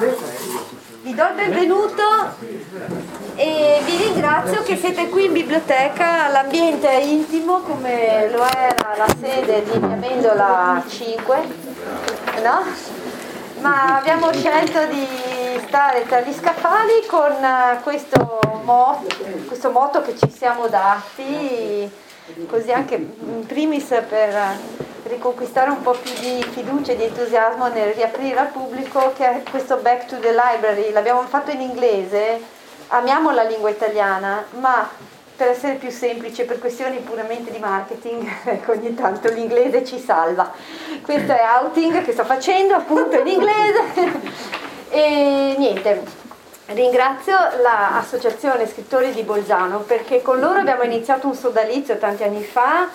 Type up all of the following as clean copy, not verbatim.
vi do il benvenuto e vi ringrazio che siete qui in biblioteca. L'ambiente è intimo come lo era la sede di Via Amendola 5, no? Ma abbiamo scelto di stare tra gli scaffali con questo motto che ci siamo dati, così anche in primis per riconquistare un po' più di fiducia e di entusiasmo nel riaprire al pubblico, che è questo Back to the Library. L'abbiamo fatto in inglese, amiamo la lingua italiana, ma per essere più semplice, per questioni puramente di marketing, ecco, ogni tanto l'inglese ci salva. Questo è outing che sto facendo appunto in inglese e niente, ringrazio l'Associazione Scrittori di Bolzano perché con loro abbiamo iniziato un sodalizio tanti anni fa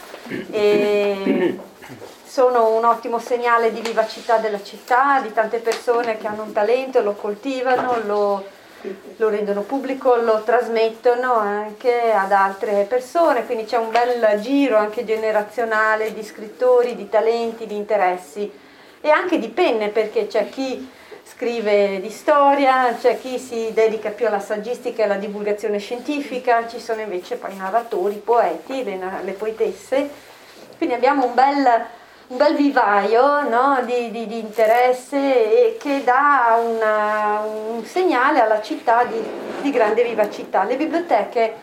e sono un ottimo segnale di vivacità della città, di tante persone che hanno un talento, lo coltivano, lo rendono pubblico, lo trasmettono anche ad altre persone, quindi c'è un bel giro anche generazionale di scrittori, di talenti, di interessi e anche di penne, perché c'è chi scrive di storia, c'è chi si dedica più alla saggistica e alla divulgazione scientifica, ci sono invece poi narratori, poeti, le poetesse, quindi abbiamo un bel vivaio, no, di interesse e che dà un segnale alla città di grande vivacità. Le biblioteche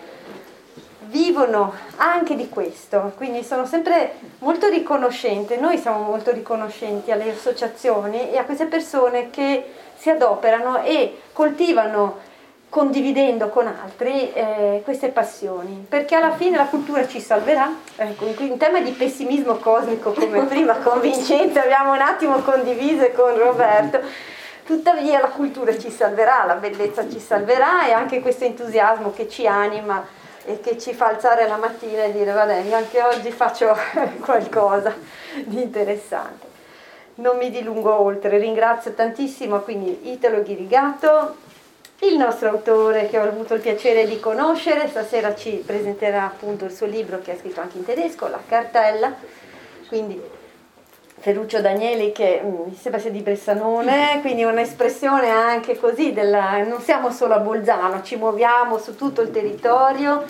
vivono anche di questo, quindi sono sempre molto riconoscenti, noi siamo molto riconoscenti alle associazioni e a queste persone che si adoperano e coltivano, condividendo con altri queste passioni, perché alla fine la cultura ci salverà. Ecco, in tema di pessimismo cosmico, come prima con Vincenzo abbiamo un attimo condiviso e con Roberto, tuttavia la cultura ci salverà, la bellezza ci salverà e anche questo entusiasmo che ci anima e che ci fa alzare la mattina e dire vabbè, anche oggi faccio qualcosa di interessante. Non mi dilungo oltre, ringrazio tantissimo quindi Italo Ghirigato, il nostro autore che ho avuto il piacere di conoscere. Stasera ci presenterà appunto il suo libro che è scritto anche in tedesco, La Cartella, quindi Ferruccio Danieli, che mi sembra sia di Bressanone, quindi un'espressione anche così non siamo solo a Bolzano, ci muoviamo su tutto il territorio.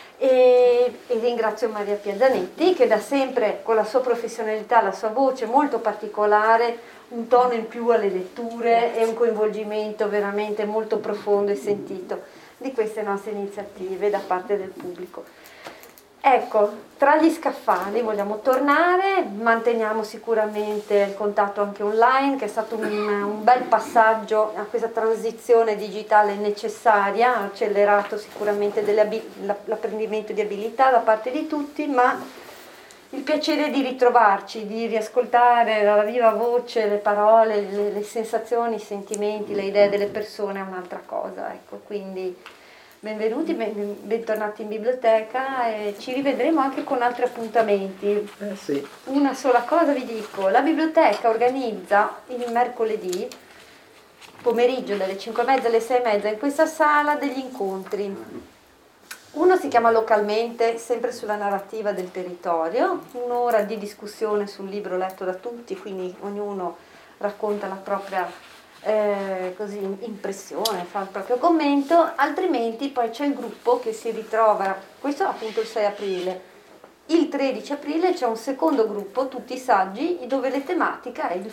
E ringrazio Maria Piazzanetti che da sempre con la sua professionalità, la sua voce molto particolare, un tono in più alle letture e un coinvolgimento veramente molto profondo e sentito di queste nostre iniziative da parte del pubblico. Ecco, tra gli scaffali vogliamo tornare, manteniamo sicuramente il contatto anche online, che è stato un bel passaggio a questa transizione digitale necessaria, ha accelerato sicuramente l'apprendimento di abilità da parte di tutti, ma il piacere di ritrovarci, di riascoltare dalla viva voce le parole, le sensazioni, i sentimenti, le idee delle persone è un'altra cosa, ecco, quindi benvenuti, bentornati in biblioteca e ci rivedremo anche con altri appuntamenti. Sì. Una sola cosa vi dico, la biblioteca organizza il mercoledì pomeriggio dalle 5:30 alle 6:30 in questa sala degli incontri. Uno si chiama Localmente, sempre sulla narrativa del territorio, un'ora di discussione sul libro letto da tutti, quindi ognuno racconta la propria impressione, fa il proprio commento, altrimenti poi c'è il gruppo che si ritrova, questo appunto il 6 aprile. Il 13 aprile c'è un secondo gruppo, tutti saggi, dove la tematica è il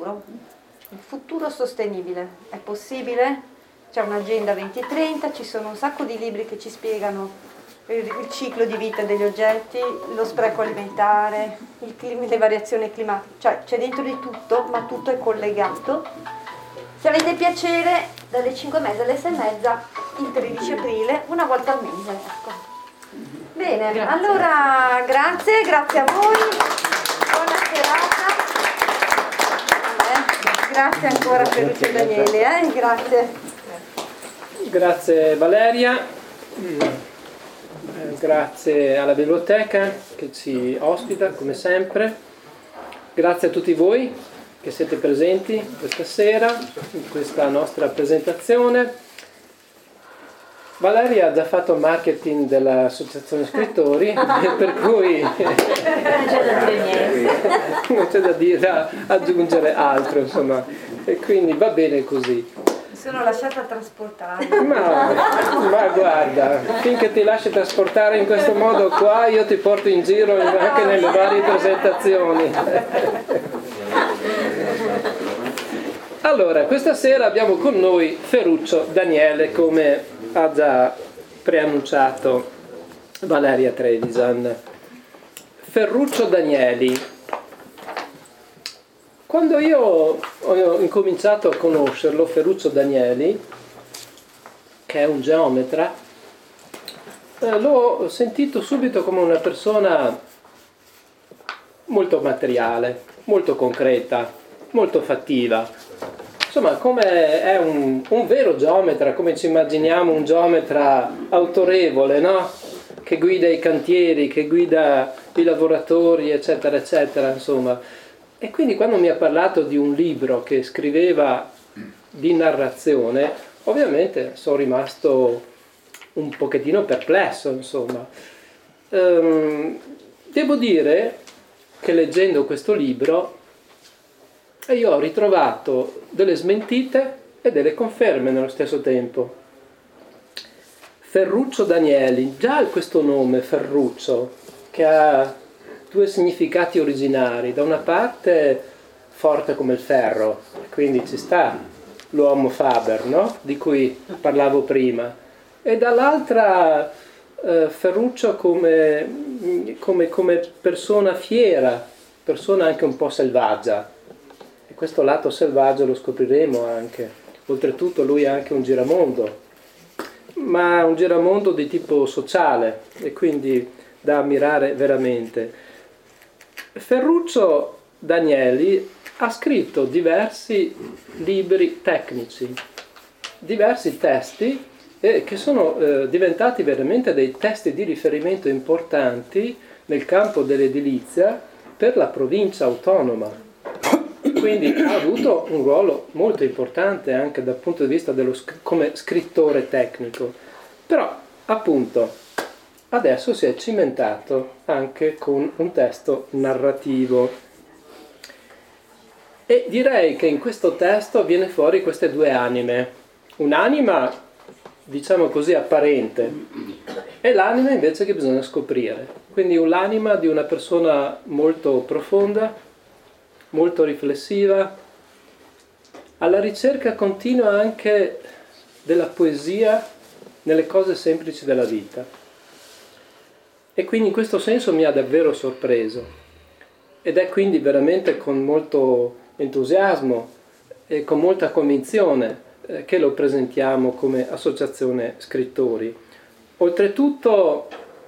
futuro sostenibile. È possibile? C'è un'agenda 2030, ci sono un sacco di libri che ci spiegano il ciclo di vita degli oggetti, lo spreco alimentare, le variazioni climatiche, cioè c'è dentro di tutto, ma tutto è collegato. Se avete piacere, dalle 5:30 alle 6:30, il 13 aprile, una volta al mese. Ecco. Bene, grazie. Allora grazie a voi, buona serata. Grazie ancora per Lucio Daniele, grazie. Grazie Valeria, grazie alla biblioteca che ci ospita come sempre, grazie a tutti voi che siete presenti questa sera in questa nostra presentazione. Valeria ha già fatto il marketing dell'Associazione Scrittori, per cui non c'è da dire aggiungere altro, insomma, e quindi va bene così. Mi sono lasciata trasportare. Ma guarda, finché ti lasci trasportare in questo modo qua, io ti porto in giro anche nelle varie presentazioni. Allora, questa sera abbiamo con noi Ferruccio Daniele, come ha già preannunciato Valeria Trevisan. Ferruccio Danieli. Quando io ho incominciato a conoscerlo, Ferruccio Danieli, che è un geometra, l'ho sentito subito come una persona molto materiale, molto concreta, molto fattiva. Insomma, come è un vero geometra, come ci immaginiamo un geometra autorevole, no? Che guida i cantieri, che guida i lavoratori, eccetera, eccetera, insomma. E quindi quando mi ha parlato di un libro che scriveva di narrazione, ovviamente sono rimasto un pochettino perplesso, insomma. Devo dire che leggendo questo libro io ho ritrovato delle smentite e delle conferme nello stesso tempo. Ferruccio Danieli, già questo nome Ferruccio, che ha due significati originari: da una parte forte come il ferro, quindi ci sta l'uomo Faber, no? Di cui parlavo prima, e dall'altra Ferruccio come persona fiera, persona anche un po' selvaggia, e questo lato selvaggio lo scopriremo anche. Oltretutto lui è anche un giramondo, ma un giramondo di tipo sociale, e quindi da ammirare veramente. Ferruccio Danieli ha scritto diversi libri tecnici, diversi testi che sono diventati veramente dei testi di riferimento importanti nel campo dell'edilizia per la provincia autonoma. Quindi ha avuto un ruolo molto importante anche dal punto di vista come scrittore tecnico. Però, appunto, adesso si è cimentato anche con un testo narrativo. E direi che in questo testo viene fuori queste due anime. Un'anima, diciamo così, apparente, e l'anima invece che bisogna scoprire. Quindi l'anima di una persona molto profonda, molto riflessiva, alla ricerca continua anche della poesia nelle cose semplici della vita. E quindi in questo senso mi ha davvero sorpreso, ed è quindi veramente con molto entusiasmo e con molta convinzione che lo presentiamo come associazione scrittori. Oltretutto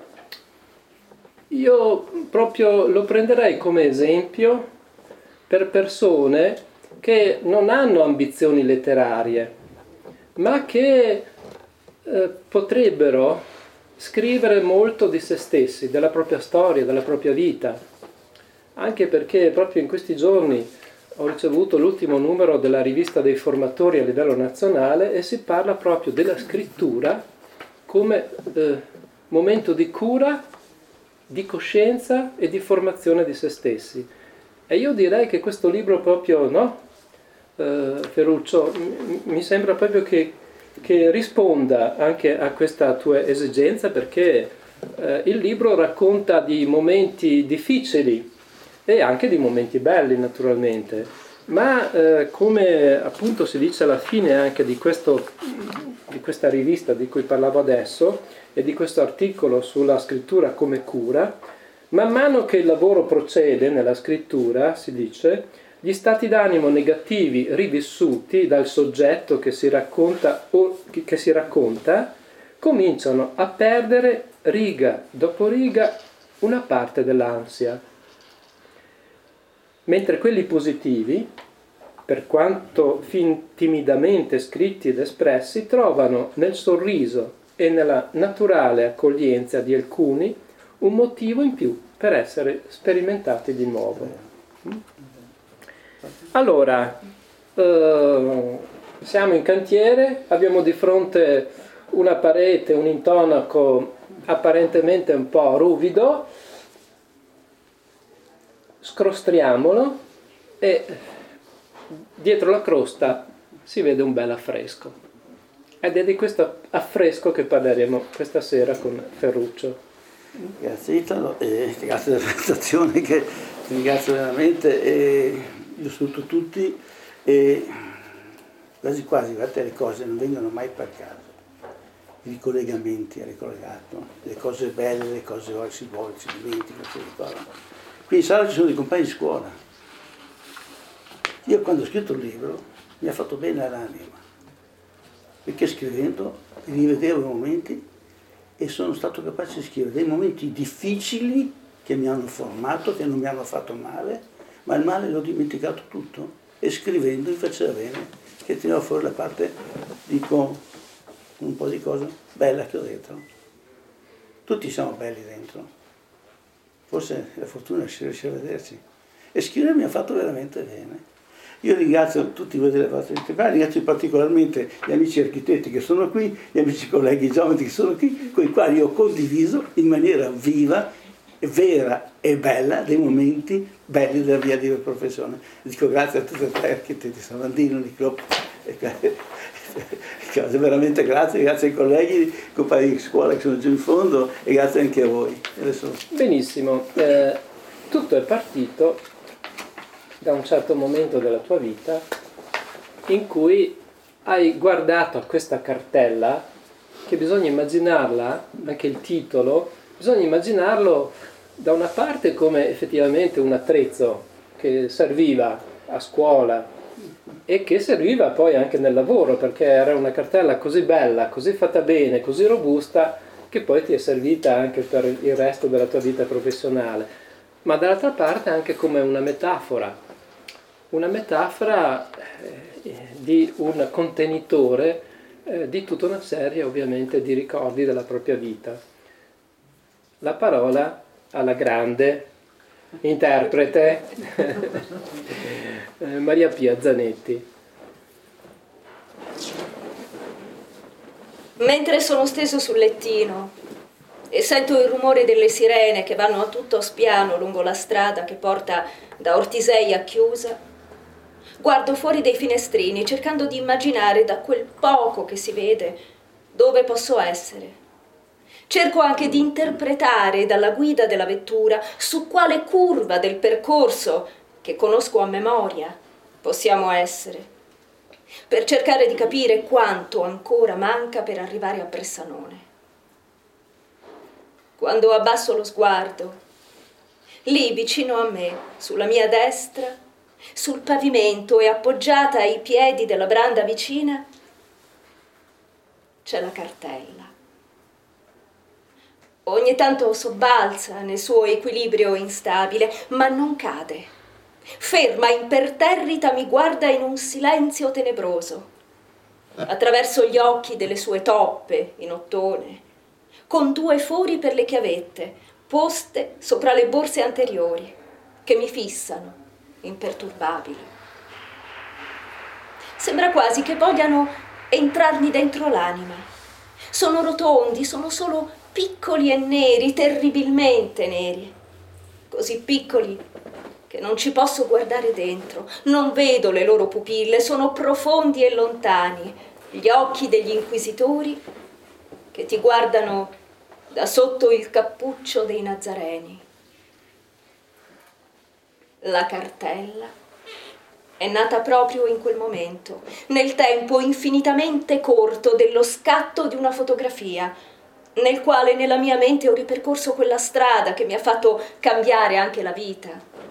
io proprio lo prenderei come esempio per persone che non hanno ambizioni letterarie, ma che potrebbero scrivere molto di se stessi, della propria storia, della propria vita, anche perché proprio in questi giorni ho ricevuto l'ultimo numero della rivista dei formatori a livello nazionale e si parla proprio della scrittura come momento di cura, di coscienza e di formazione di se stessi. E io direi che questo libro proprio, no? Ferruccio, mi sembra proprio che risponda anche a questa tua esigenza, perché il libro racconta di momenti difficili e anche di momenti belli naturalmente, ma come appunto si dice alla fine anche di questa rivista di cui parlavo adesso e di questo articolo sulla scrittura come cura, man mano che il lavoro procede nella scrittura, si dice, gli stati d'animo negativi rivissuti dal soggetto che si racconta cominciano a perdere riga dopo riga una parte dell'ansia, mentre quelli positivi, per quanto fin timidamente scritti ed espressi, trovano nel sorriso e nella naturale accoglienza di alcuni un motivo in più per essere sperimentati di nuovo. Allora, siamo in cantiere, abbiamo di fronte una parete, un intonaco apparentemente un po' ruvido, scrostriamolo e dietro la crosta si vede un bel affresco. Ed è di questo affresco che parleremo questa sera con Ferruccio. Grazie Italo, grazie della presentazione, che ti ringrazio veramente, io saluto tutti e quasi guardate, le cose non vengono mai per caso, i ricollegamenti è ricollegato, le cose belle, le cose si vuole, si dimentica, si ricorda. Qui in sala ci sono dei compagni di scuola. Io quando ho scritto il libro mi ha fatto bene all'anima, perché scrivendo rivedevo i momenti e sono stato capace di scrivere dei momenti difficili che mi hanno formato, che non mi hanno fatto male, ma il male l'ho dimenticato tutto e scrivendo mi faceva bene, che tiravo fuori la parte, dico, un po' di cosa bella che ho dentro. Tutti siamo belli dentro, forse la fortuna è riuscire a vederci. E scrivere mi ha fatto veramente bene. Io ringrazio tutti voi delle vostre attività, ringrazio particolarmente gli amici architetti che sono qui, gli amici colleghi geometri che sono qui, con i quali ho condiviso in maniera viva, vera e bella dei momenti belli della mia libera professione. Dico grazie a tutti e tre architetti, Savandino, Niclò, veramente grazie ai colleghi, compagni di scuola che sono giù in fondo e grazie anche a voi. Adesso... Benissimo, tutto è partito da un certo momento della tua vita in cui hai guardato a questa cartella, che bisogna immaginarla, anche il titolo, bisogna immaginarlo da una parte come effettivamente un attrezzo che serviva a scuola e che serviva poi anche nel lavoro, perché era una cartella così bella, così fatta bene, così robusta, che poi ti è servita anche per il resto della tua vita professionale, ma dall'altra parte anche come una metafora di un contenitore di tutta una serie ovviamente di ricordi della propria vita. La parola alla grande interprete Maria Pia Zanetti. Mentre sono steso sul lettino e sento il rumore delle sirene che vanno a tutto spiano lungo la strada che porta da Ortisei a Chiusa, guardo fuori dai finestrini cercando di immaginare da quel poco che si vede dove posso essere. Cerco anche di interpretare dalla guida della vettura su quale curva del percorso, che conosco a memoria, possiamo essere, per cercare di capire quanto ancora manca per arrivare a Bressanone. Quando abbasso lo sguardo, lì vicino a me, sulla mia destra, sul pavimento e appoggiata ai piedi della branda vicina, c'è la cartella. Ogni tanto sobbalza nel suo equilibrio instabile, ma non cade. Ferma, imperterrita, mi guarda in un silenzio tenebroso, attraverso gli occhi delle sue toppe in ottone, con 2 fori per le chiavette, poste sopra le borse anteriori, che mi fissano, imperturbabili. Sembra quasi che vogliano entrarmi dentro l'anima. Sono rotondi, sono solo piccoli e neri, terribilmente neri. Così piccoli che non ci posso guardare dentro. Non vedo le loro pupille, sono profondi e lontani. Gli occhi degli inquisitori che ti guardano da sotto il cappuccio dei Nazareni. La cartella è nata proprio in quel momento, nel tempo infinitamente corto dello scatto di una fotografia, nel quale nella mia mente ho ripercorso quella strada che mi ha fatto cambiare anche la vita.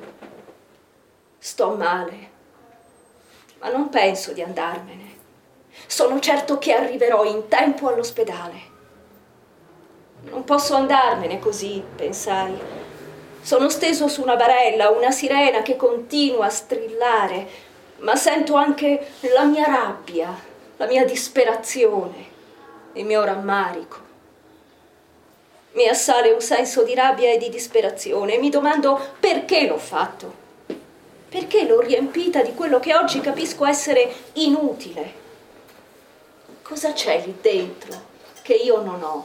Sto male, ma non penso di andarmene. Sono certo che arriverò in tempo all'ospedale. Non posso andarmene così, pensai. Sono steso su una barella, una sirena che continua a strillare, ma sento anche la mia rabbia, la mia disperazione, il mio rammarico. Mi assale un senso di rabbia e di disperazione e mi domando perché l'ho fatto. Perché l'ho riempita di quello che oggi capisco essere inutile. Cosa c'è lì dentro che io non ho?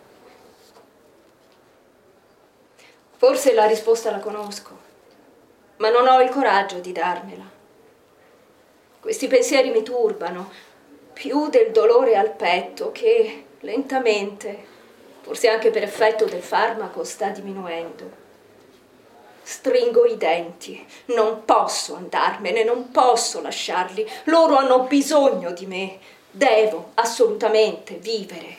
Forse la risposta la conosco, ma non ho il coraggio di darmela. Questi pensieri mi turbano, più del dolore al petto che lentamente, forse anche per effetto del farmaco, sta diminuendo. Stringo i denti, non posso andarmene, non posso lasciarli, loro hanno bisogno di me, devo assolutamente vivere.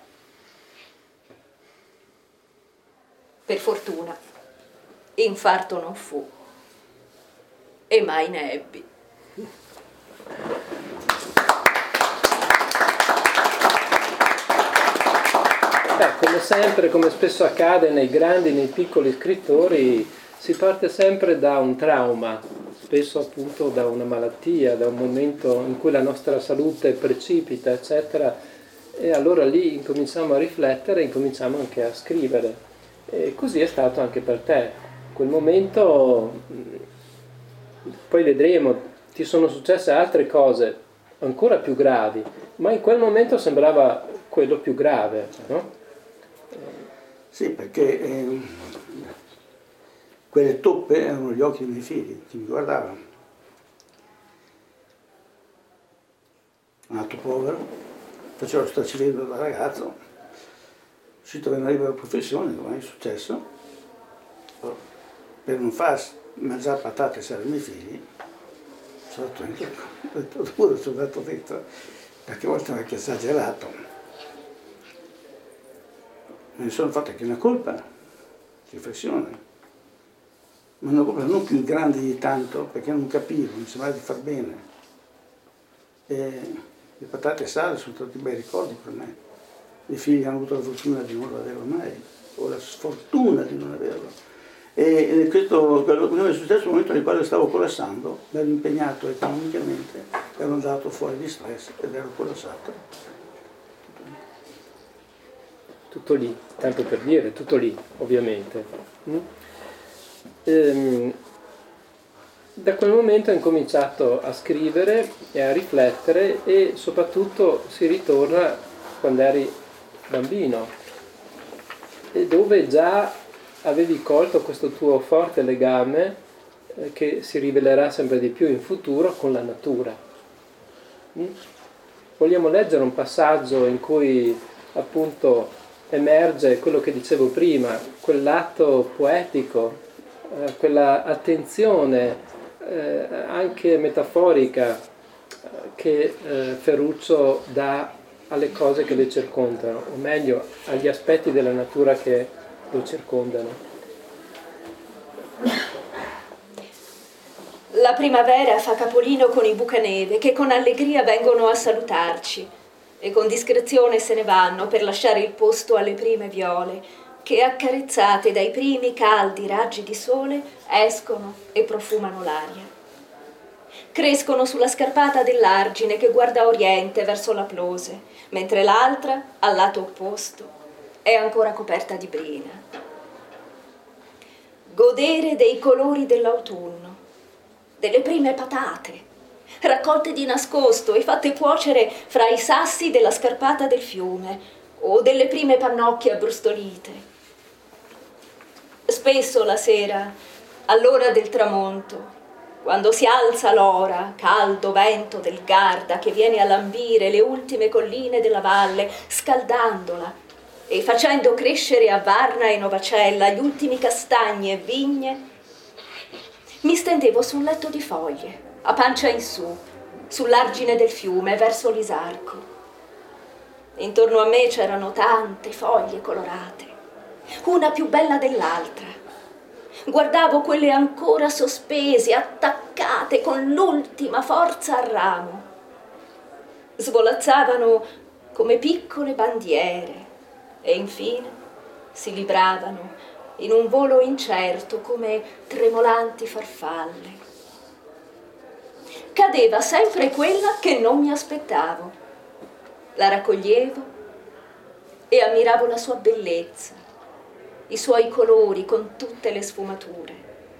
Per fortuna, infarto non fu e mai ne ebbi. Come sempre, come spesso accade nei grandi e nei piccoli scrittori, si parte sempre da un trauma, spesso appunto da una malattia, da un momento in cui la nostra salute precipita, eccetera, e allora lì incominciamo a riflettere, incominciamo anche a scrivere. E così è stato anche per te. Quel momento, poi vedremo, ti sono successe altre cose ancora più gravi, ma in quel momento sembrava quello più grave, no? Sì, perché quelle toppe erano gli occhi dei miei figli che mi guardavano. Nato povero, facevo lo straccivello da ragazzo, uscito da una libera professione, come è successo, per non far mangiare patate e ai miei figli, sono andato dentro, qualche volta anche esagerato. Me ne sono fatto anche una colpa, riflessione, ma una colpa non più grande di tanto, perché non capivo, mi sembrava di far bene. E le patate e sale sono stati bei ricordi per me. I figli hanno avuto la fortuna di non averlo mai, o la sfortuna di non averlo. E questo è successo nel momento nel quale stavo collassando, mi ero impegnato economicamente, ero andato fuori di stress ed ero collassato. Tutto lì, tanto per dire, tutto lì, ovviamente. Da quel momento ho incominciato a scrivere e a riflettere e soprattutto si ritorna quando eri bambino, e dove già avevi colto questo tuo forte legame che si rivelerà sempre di più in futuro con la natura. Vogliamo leggere un passaggio in cui appunto emerge quello che dicevo prima, quell'atto poetico, quella attenzione anche metaforica che Ferruccio dà alle cose che le circondano, o meglio, agli aspetti della natura che lo circondano. La primavera fa capolino con i bucaneve che con allegria vengono a salutarci e con discrezione se ne vanno per lasciare il posto alle prime viole che, accarezzate dai primi caldi raggi di sole, escono e profumano l'aria. Crescono sulla scarpata dell'argine che guarda a oriente verso la Plose, mentre l'altra, al lato opposto, è ancora coperta di brina. Godere dei colori dell'autunno, delle prime patate, raccolte di nascosto e fatte cuocere fra i sassi della scarpata del fiume o delle prime pannocchie abbrustolite. Spesso la sera, all'ora del tramonto, quando si alza l'ora, caldo vento del Garda che viene a lambire le ultime colline della valle, scaldandola e facendo crescere a Varna e Novacella gli ultimi castagni e vigne, mi stendevo su un letto di foglie, a pancia in su, sull'argine del fiume, verso l'Isarco. Intorno a me c'erano tante foglie colorate, una più bella dell'altra. Guardavo quelle ancora sospese, attaccate con l'ultima forza al ramo. Svolazzavano come piccole bandiere e infine si libravano in un volo incerto come tremolanti farfalle. Cadeva sempre quella che non mi aspettavo. La raccoglievo e ammiravo la sua bellezza, i suoi colori con tutte le sfumature.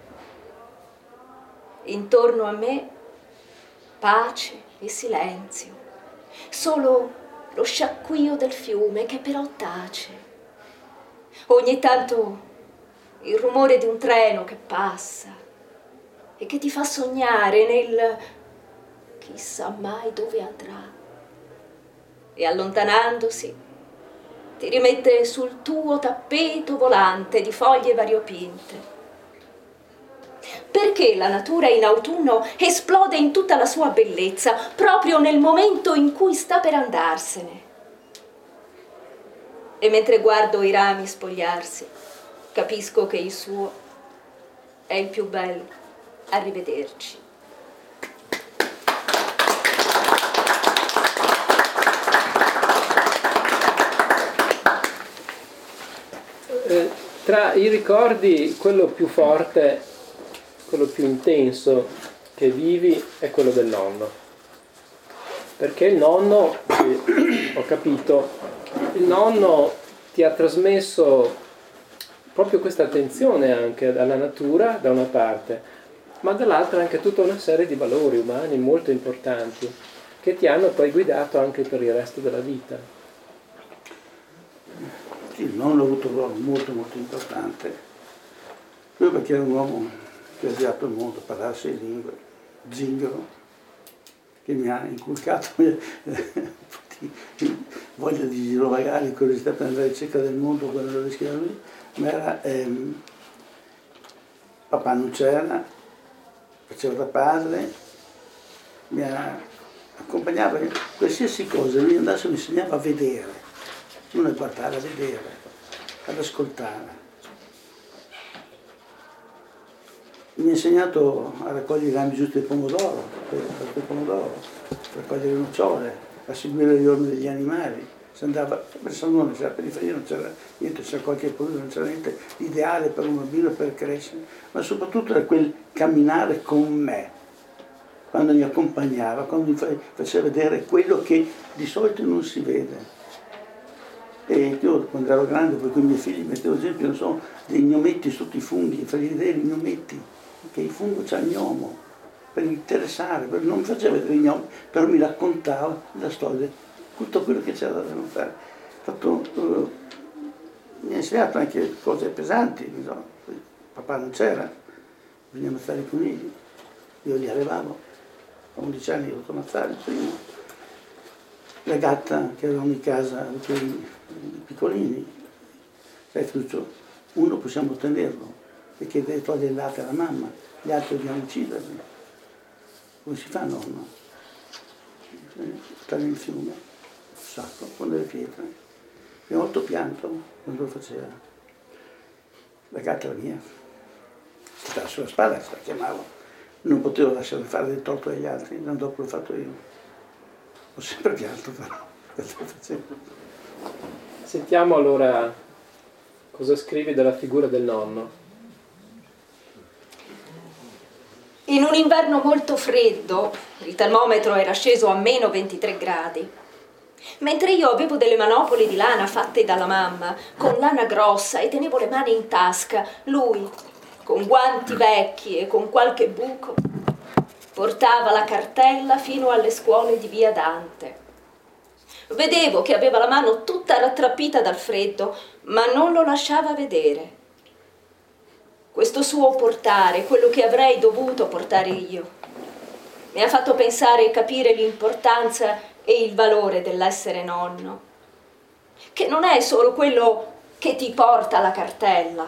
Intorno a me pace e silenzio, solo lo sciacquio del fiume che però tace. Ogni tanto il rumore di un treno che passa e che ti fa sognare nel chissà mai dove andrà. E allontanandosi ti rimette sul tuo tappeto volante di foglie variopinte. Perché la natura in autunno esplode in tutta la sua bellezza proprio nel momento in cui sta per andarsene. E mentre guardo i rami spogliarsi, capisco che il suo è il più bello. Arrivederci. Tra i ricordi, quello più forte, quello più intenso che vivi è quello del nonno. Perché il nonno, ho capito, il nonno ti ha trasmesso proprio questa attenzione anche alla natura da una parte, ma dall'altra anche tutta una serie di valori umani molto importanti che ti hanno poi guidato anche per il resto della vita. Sì, il nonno ha avuto un ruolo molto molto importante, proprio perché era un uomo che ha girato il mondo, parlava 6 lingue, zingaro, che mi ha inculcato voglia di girovagare, curiosità per andare in cerca del mondo quando lo descriveva lui, ma era, papà non c'era, faceva da padre, mi accompagnava in qualsiasi cosa, lui andasse e mi insegnava a vedere, non a guardare, a vedere, ad ascoltare. Mi ha insegnato a raccogliere i rami giusti del pomodoro, a raccogliere le nocciole, a seguire gli orme degli animali. Si andava, per Salmone c'era la periferia, non c'era niente, c'era qualche problema, non c'era niente ideale per un bambino per crescere, ma soprattutto era quel camminare con me, quando mi accompagnava, quando mi faceva vedere quello che di solito non si vede. E io quando ero grande, poi con i miei figli mettevo esempio, non so, dei gnometti sotto i funghi, fargli vedere i gnometti, che il fungo c'ha il gnomo, per interessare, non mi faceva vedere i gnomi, però mi raccontava la storia, tutto quello che c'era da fare. Mi ha insegnato anche cose pesanti, no? Papà non c'era, bisognava ammazzare i conigli, io li allevavo, a 11 anni ho dovuto ammazzare il primo. La gatta che avevamo in casa, quei piccolini, sai Fruccio, uno possiamo tenerlo perché deve togliere il latte alla mamma, gli altri dobbiamo ucciderli. Come si fa, nonno? Stare in fiume, un sacco, con delle pietre. Abbiamo molto pianto quando lo faceva. La gatta era mia, stava sulla spalla, la chiamavo. Non potevo lasciare fare del torto agli altri, non dopo l'ho fatto io. Ho sempre pianto però. Sentiamo allora cosa scrivi della figura del nonno. In un inverno molto freddo, il termometro era sceso a meno 23 gradi. Mentre io avevo delle manopole di lana fatte dalla mamma, con lana grossa, e tenevo le mani in tasca, lui, con guanti vecchi e con qualche buco, portava la cartella fino alle scuole di Via Dante. Vedevo che aveva la mano tutta rattrappita dal freddo, ma non lo lasciava vedere. Questo suo portare, quello che avrei dovuto portare io, mi ha fatto pensare e capire l'importanza e il valore dell'essere nonno, che non è solo quello che ti porta la cartella,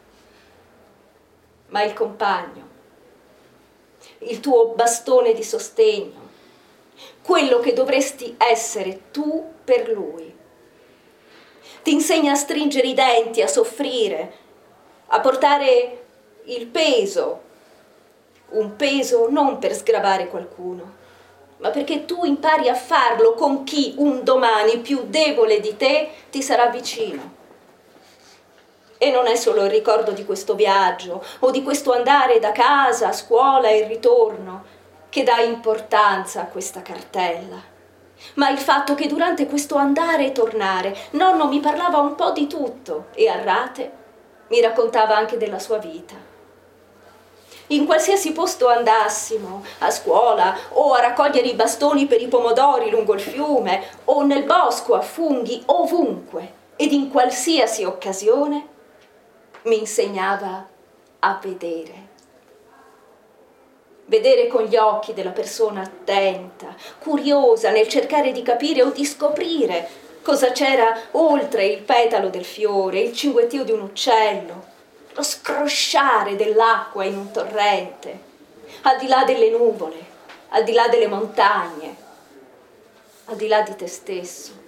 ma il compagno, il tuo bastone di sostegno, quello che dovresti essere tu per lui. Ti insegna a stringere i denti, a soffrire, a portare il peso, un peso non per sgravare qualcuno, ma perché tu impari a farlo con chi un domani più debole di te ti sarà vicino. E non è solo il ricordo di questo viaggio o di questo andare da casa a scuola e il ritorno che dà importanza a questa cartella, ma il fatto che durante questo andare e tornare nonno mi parlava un po' di tutto e a rate mi raccontava anche della sua vita. In qualsiasi posto andassimo, a scuola o a raccogliere i bastoni per i pomodori lungo il fiume o nel bosco a funghi, ovunque ed in qualsiasi occasione, mi insegnava a vedere. vedere con gli occhi della persona attenta, curiosa nel cercare di capire o di scoprire cosa c'era oltre il petalo del fiore, il cinguettio di un uccello, lo scrosciare dell'acqua in un torrente, al di là delle nuvole, al di là delle montagne, al di là di te stesso.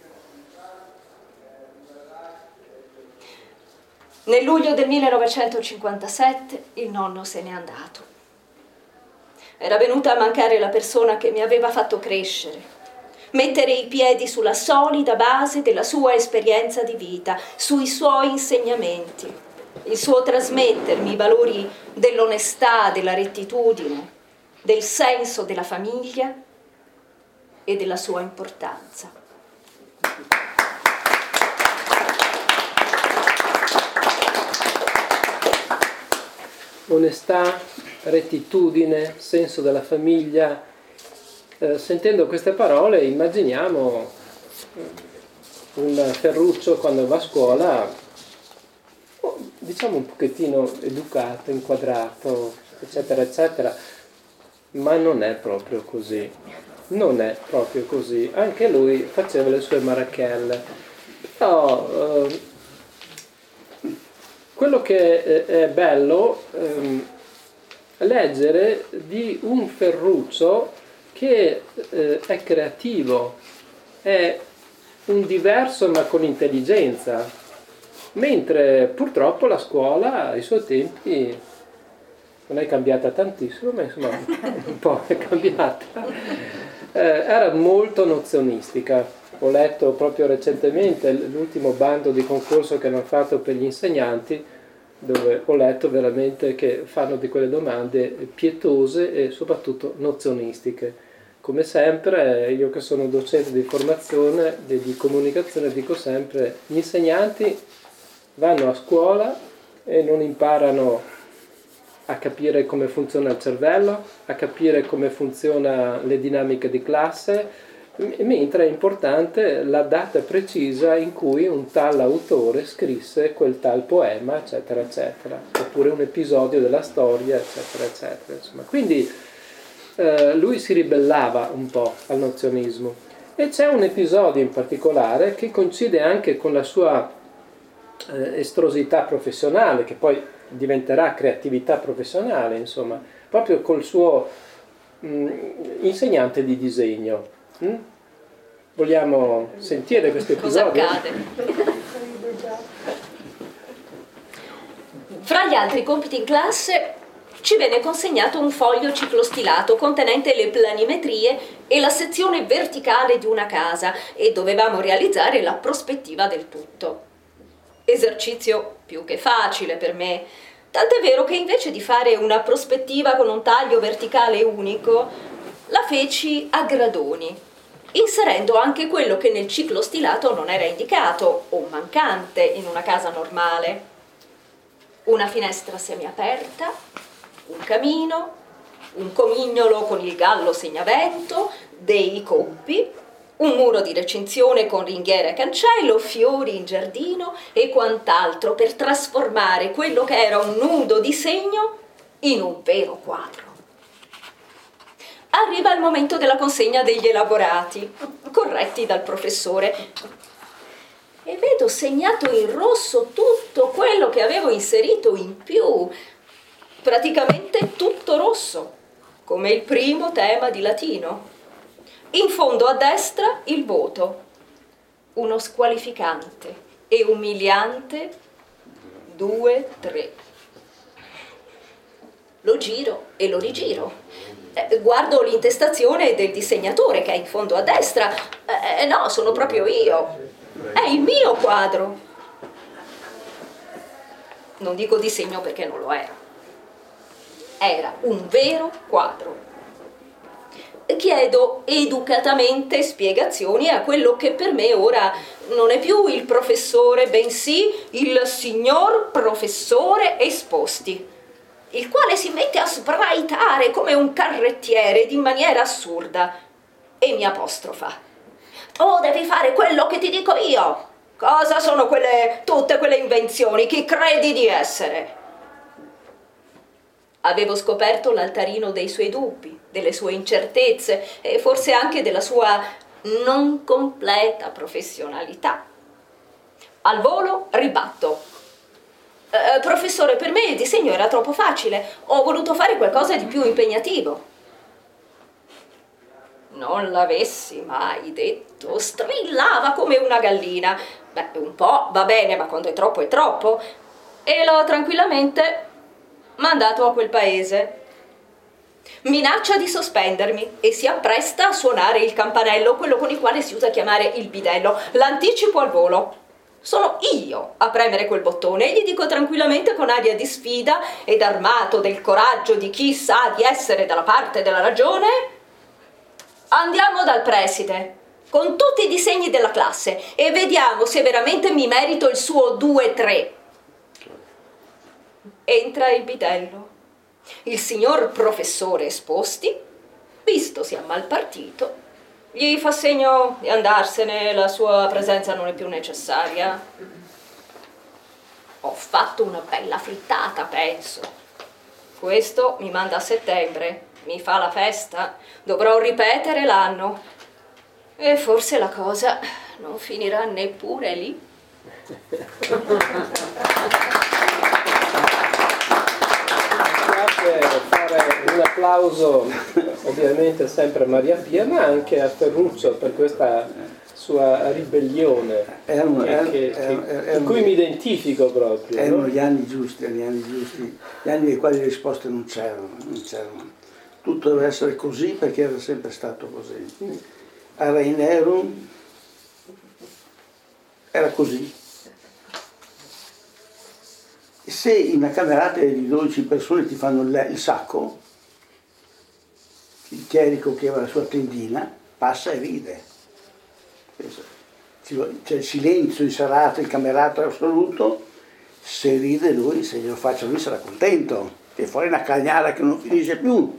Nel luglio del 1957 il nonno se n'è andato. Era venuta a mancare la persona che mi aveva fatto crescere, mettere i piedi sulla solida base della sua esperienza di vita, sui suoi insegnamenti, il suo trasmettermi i valori dell'onestà, della rettitudine, del senso della famiglia e della sua importanza. Onestà, rettitudine, senso della famiglia. Sentendo queste parole immaginiamo un Ferruccio quando va a scuola, diciamo un pochettino educato, inquadrato, eccetera, eccetera, ma non è proprio così. Non è proprio così. Anche lui faceva le sue marachelle. Però quello che è bello leggere di un Ferruccio che è creativo, è un diverso ma con intelligenza, mentre purtroppo la scuola ai suoi tempi non è cambiata tantissimo, ma insomma un po' è cambiata. Era molto nozionistica. Ho letto proprio recentemente l'ultimo bando di concorso che hanno fatto per gli insegnanti, dove ho letto veramente che fanno di quelle domande pietose e soprattutto nozionistiche. Come sempre, io che sono docente di formazione, di comunicazione, dico sempre, gli insegnanti vanno a scuola e non imparano a capire come funziona il cervello, a capire come funzionano le dinamiche di classe, mentre è importante la data precisa in cui un tal autore scrisse quel tal poema, eccetera, eccetera, oppure un episodio della storia, eccetera, eccetera. Insomma, quindi lui si ribellava un po' al nozionismo. E c'è un episodio in particolare che coincide anche con la sua estrosità professionale, che poi diventerà creatività professionale, insomma, proprio col suo insegnante di disegno. Vogliamo sentire questo episodio? Cosa accade? Fra gli altri compiti in classe ci venne consegnato un foglio ciclostilato contenente le planimetrie e la sezione verticale di una casa e dovevamo realizzare la prospettiva del tutto. Esercizio più che facile per me, tant'è vero che invece di fare una prospettiva con un taglio verticale unico, la feci a gradoni, inserendo anche quello che nel ciclo stilato non era indicato o mancante in una casa normale. Una finestra semiaperta, un camino, un comignolo con il gallo segnavento, dei coppi, un muro di recinzione con ringhiera e cancello, fiori in giardino e quant'altro per trasformare quello che era un nudo disegno in un vero quadro. Arriva il momento della consegna degli elaborati, corretti dal professore, e vedo segnato in rosso tutto quello che avevo inserito in più, praticamente tutto rosso, come il primo tema di latino. In fondo a destra il voto, uno squalificante e umiliante 2, 3. Lo giro e lo rigiro. Guardo l'intestazione del disegnatore che è in fondo a destra. No, sono proprio io. È il mio quadro. Non dico disegno perché non lo era. Era un vero quadro. Chiedo educatamente spiegazioni a quello che per me ora non è più il professore, bensì il signor professore Esposti, il quale si mette a sbraitare come un carrettiere ed in maniera assurda e mi apostrofa. Tu devi fare quello che ti dico io. Cosa sono tutte quelle invenzioni? Chi credi di essere? Avevo scoperto l'altarino dei suoi dubbi, delle sue incertezze e forse anche della sua non completa professionalità. Al volo ribatto. Professore, per me il disegno era troppo facile. Ho voluto fare qualcosa di più impegnativo. Non l'avessi mai detto, strillava come una gallina. Beh, un po' va bene, ma quando è troppo è troppo. E l'ho tranquillamente mandato a quel paese. Minaccia di sospendermi e si appresta a suonare il campanello, quello con il quale si usa chiamare il bidello, l'anticipo al volo. Sono io a premere quel bottone e gli dico tranquillamente con aria di sfida ed armato del coraggio di chi sa di essere dalla parte della ragione: andiamo dal preside con tutti i disegni della classe e vediamo se veramente mi merito il suo 2-3. Entra il bidello. Il signor professore Esposti, vistosi a mal partito, gli fa segno di andarsene, la sua presenza non è più necessaria. Ho fatto una bella frittata, penso. Questo mi manda a settembre, mi fa la festa, dovrò ripetere l'anno. E forse la cosa non finirà neppure lì. Fare un applauso ovviamente sempre a Maria Pia, ma anche a Ferruccio per questa sua ribellione in cui mi identifico proprio. Erano gli anni giusti, gli anni nei quali le risposte non c'erano. Tutto deve essere così perché era sempre stato così. A Reinerum era così. Se in una camerata di 12 persone ti fanno il sacco, il chierico che aveva la sua tendina passa e ride. C'è il silenzio in serata, il camerato è assoluto, se ride lui, se glielo faccio lui sarà contento, che fuori una cagnara che non finisce più.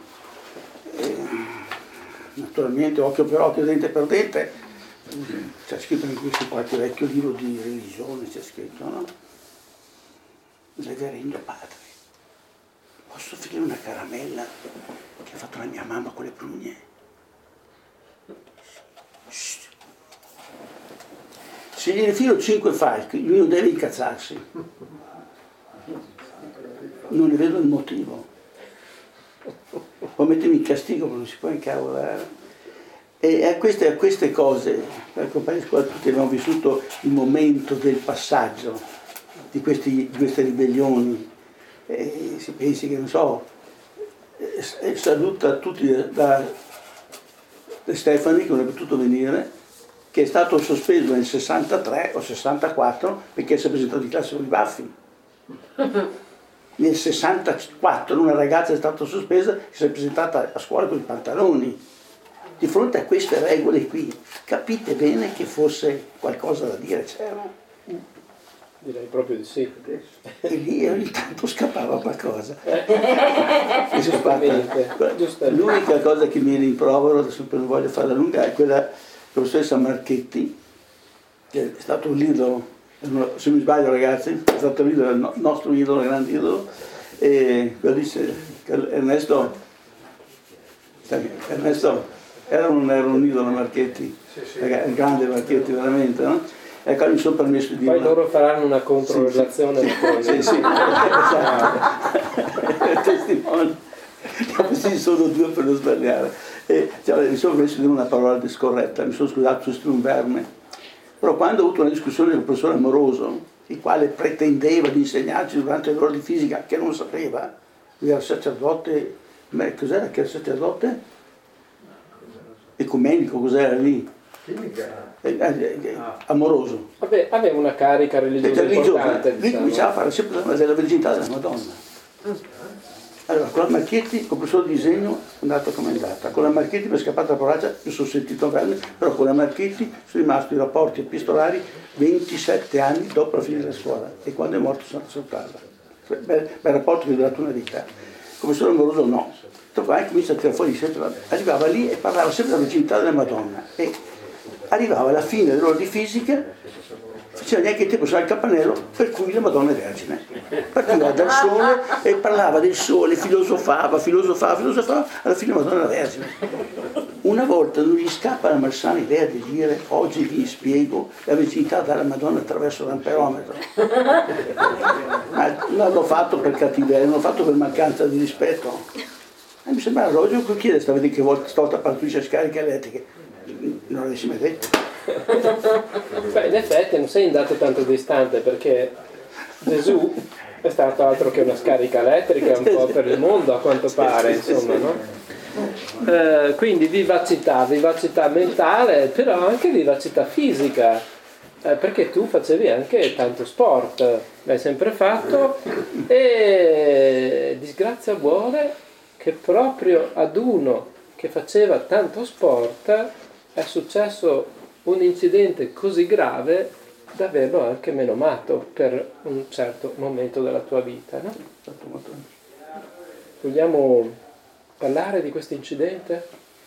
Naturalmente occhio per occhio, dente per dente, c'è scritto in questo qualche vecchio libro di religione, c'è scritto, no? Reverendo padre, posso finire una caramella che ha fatto la mia mamma con le prugne? Shh. Se gliene filo 5 falchi, lui non deve incazzarsi. Non ne vedo il motivo. Può mettermi in castigo, ma non si può incavolare. E a queste cose, per compagni di scuola, tutti abbiamo vissuto il momento del passaggio di queste ribellioni, si pensi che, non so, saluta tutti da Stefani, che non è potuto venire, che è stato sospeso nel 63 o 64 perché si è presentato in classe con i baffi. Nel 64 una ragazza è stata sospesa che si è presentata a scuola con i pantaloni. Di fronte a queste regole qui, capite bene che forse qualcosa da dire c'era? Direi proprio di sì. E lì ogni tanto scappava qualcosa. L'unica cosa che mi rimprovero, adesso non voglio farla lunga, è quella della professoressa Marchetti, che è stato un idolo, se mi sbaglio ragazzi, è stato l'idolo, il nostro idolo, grande idolo, e dice Ernesto era un idolo Marchetti, il grande Marchetti veramente, no? E qua mi sono permesso di dire. Poi loro faranno una controrelazione. Sì, esatto. Testimoni. Ci sono due per non sbagliare. Mi sono permesso di dire una parola scorretta, mi sono scusato su essere un verme. Però quando ho avuto una discussione con il professore Amoroso, il quale pretendeva di insegnarci durante l'ora di fisica, che non sapeva, lui era sacerdote, cos'era che era sacerdote? Ecumenico, cos'era lì? Amoroso. Vabbè, aveva una carica religiosa importante. Lui cominciava a fare sempre della virginità della Madonna. Allora, con la Marchetti, con il professore di disegno è andata come è andata. Con la Marchetti per scappare dalla parolaccia mi sono sentito bene, però con la Marchetti sono rimasti i rapporti epistolari 27 anni dopo la fine della scuola e quando è morto sono andato a salutarla. Bel rapporto che è durato una vita. Come sono Amoroso no. Dopo anche comincia a tirare fuori sempre, arrivava lì e parlava sempre della virginità della Madonna. E arrivava alla fine dell'ora di fisica, c'era neanche tempo usare il campanello, per cui la Madonna è Vergine. Partiva dal sole e parlava del sole, filosofava, alla fine la Madonna era Vergine. Una volta non gli scappa la malsana idea di dire oggi vi spiego la verginità dalla Madonna attraverso l'amperometro. Ma non l'ho fatto per cattiveria, non l'ho fatto per mancanza di rispetto. Mi sembra logico chiedere, sta a vedere che volta partuisce scariche elettriche. Non l'avessi mai detto. Beh, in effetti non sei andato tanto distante, perché Gesù è stato altro che una scarica elettrica un po' per il mondo, a quanto pare, insomma, no? Quindi vivacità mentale, però anche vivacità fisica, perché tu facevi anche tanto sport, l'hai sempre fatto, e disgrazia vuole che proprio ad uno che faceva tanto sport è successo un incidente così grave da averlo anche menomato per un certo momento della tua vita, no? Vogliamo parlare di questo incidente?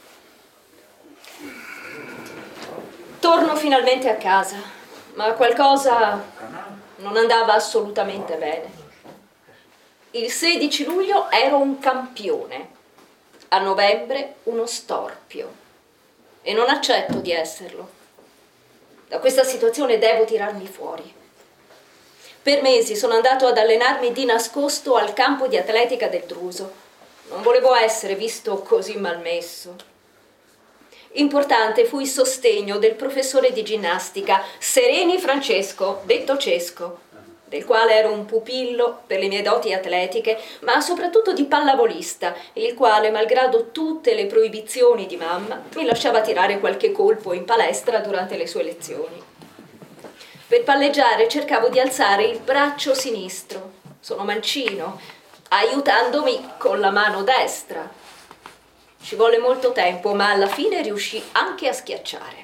Torno finalmente a casa, ma qualcosa non andava assolutamente bene. Il 16 luglio ero un campione, a novembre uno storpio, e non accetto di esserlo. Da questa situazione devo tirarmi fuori. Per mesi sono andato ad allenarmi di nascosto al campo di atletica del Druso. Non volevo essere visto così malmesso. Importante fu il sostegno del professore di ginnastica, Sereni Francesco, detto Cesco, del quale ero un pupillo per le mie doti atletiche, ma soprattutto di pallavolista, il quale, malgrado tutte le proibizioni di mamma, mi lasciava tirare qualche colpo in palestra durante le sue lezioni. Per palleggiare cercavo di alzare il braccio sinistro, sono mancino, aiutandomi con la mano destra. Ci volle molto tempo, ma alla fine riuscì anche a schiacciare.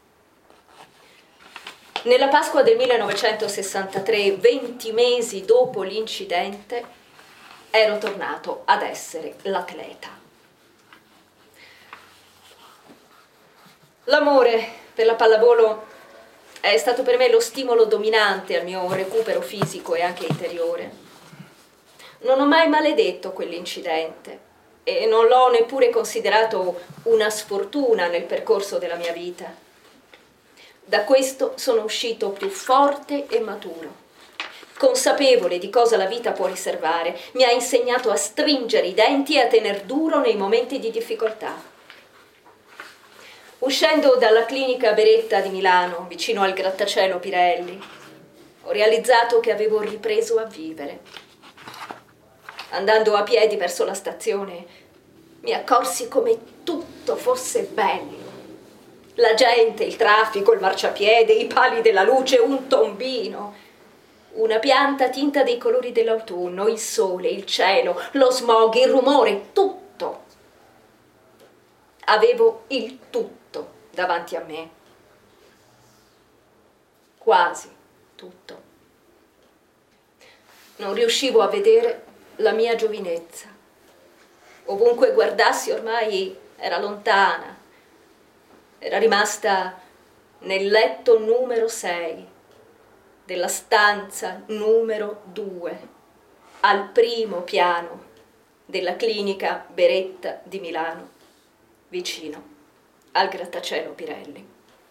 Nella Pasqua del 1963, 20 mesi dopo l'incidente, ero tornato ad essere l'atleta. L'amore per la pallavolo è stato per me lo stimolo dominante al mio recupero fisico e anche interiore. Non ho mai maledetto quell'incidente e non l'ho neppure considerato una sfortuna nel percorso della mia vita. Da questo sono uscito più forte e maturo. Consapevole di cosa la vita può riservare, mi ha insegnato a stringere i denti e a tener duro nei momenti di difficoltà. Uscendo dalla clinica Beretta di Milano, vicino al grattacielo Pirelli, ho realizzato che avevo ripreso a vivere. Andando a piedi verso la stazione, mi accorsi come tutto fosse bello. La gente, il traffico, il marciapiede, i pali della luce, un tombino, una pianta tinta dei colori dell'autunno, il sole, il cielo, lo smog, il rumore, tutto. Avevo il tutto davanti a me. Quasi tutto. Non riuscivo a vedere la mia giovinezza. Ovunque guardassi ormai era lontana. Era rimasta nel letto numero 6 della stanza numero 2 al primo piano della clinica Beretta di Milano, vicino al grattacielo Pirelli.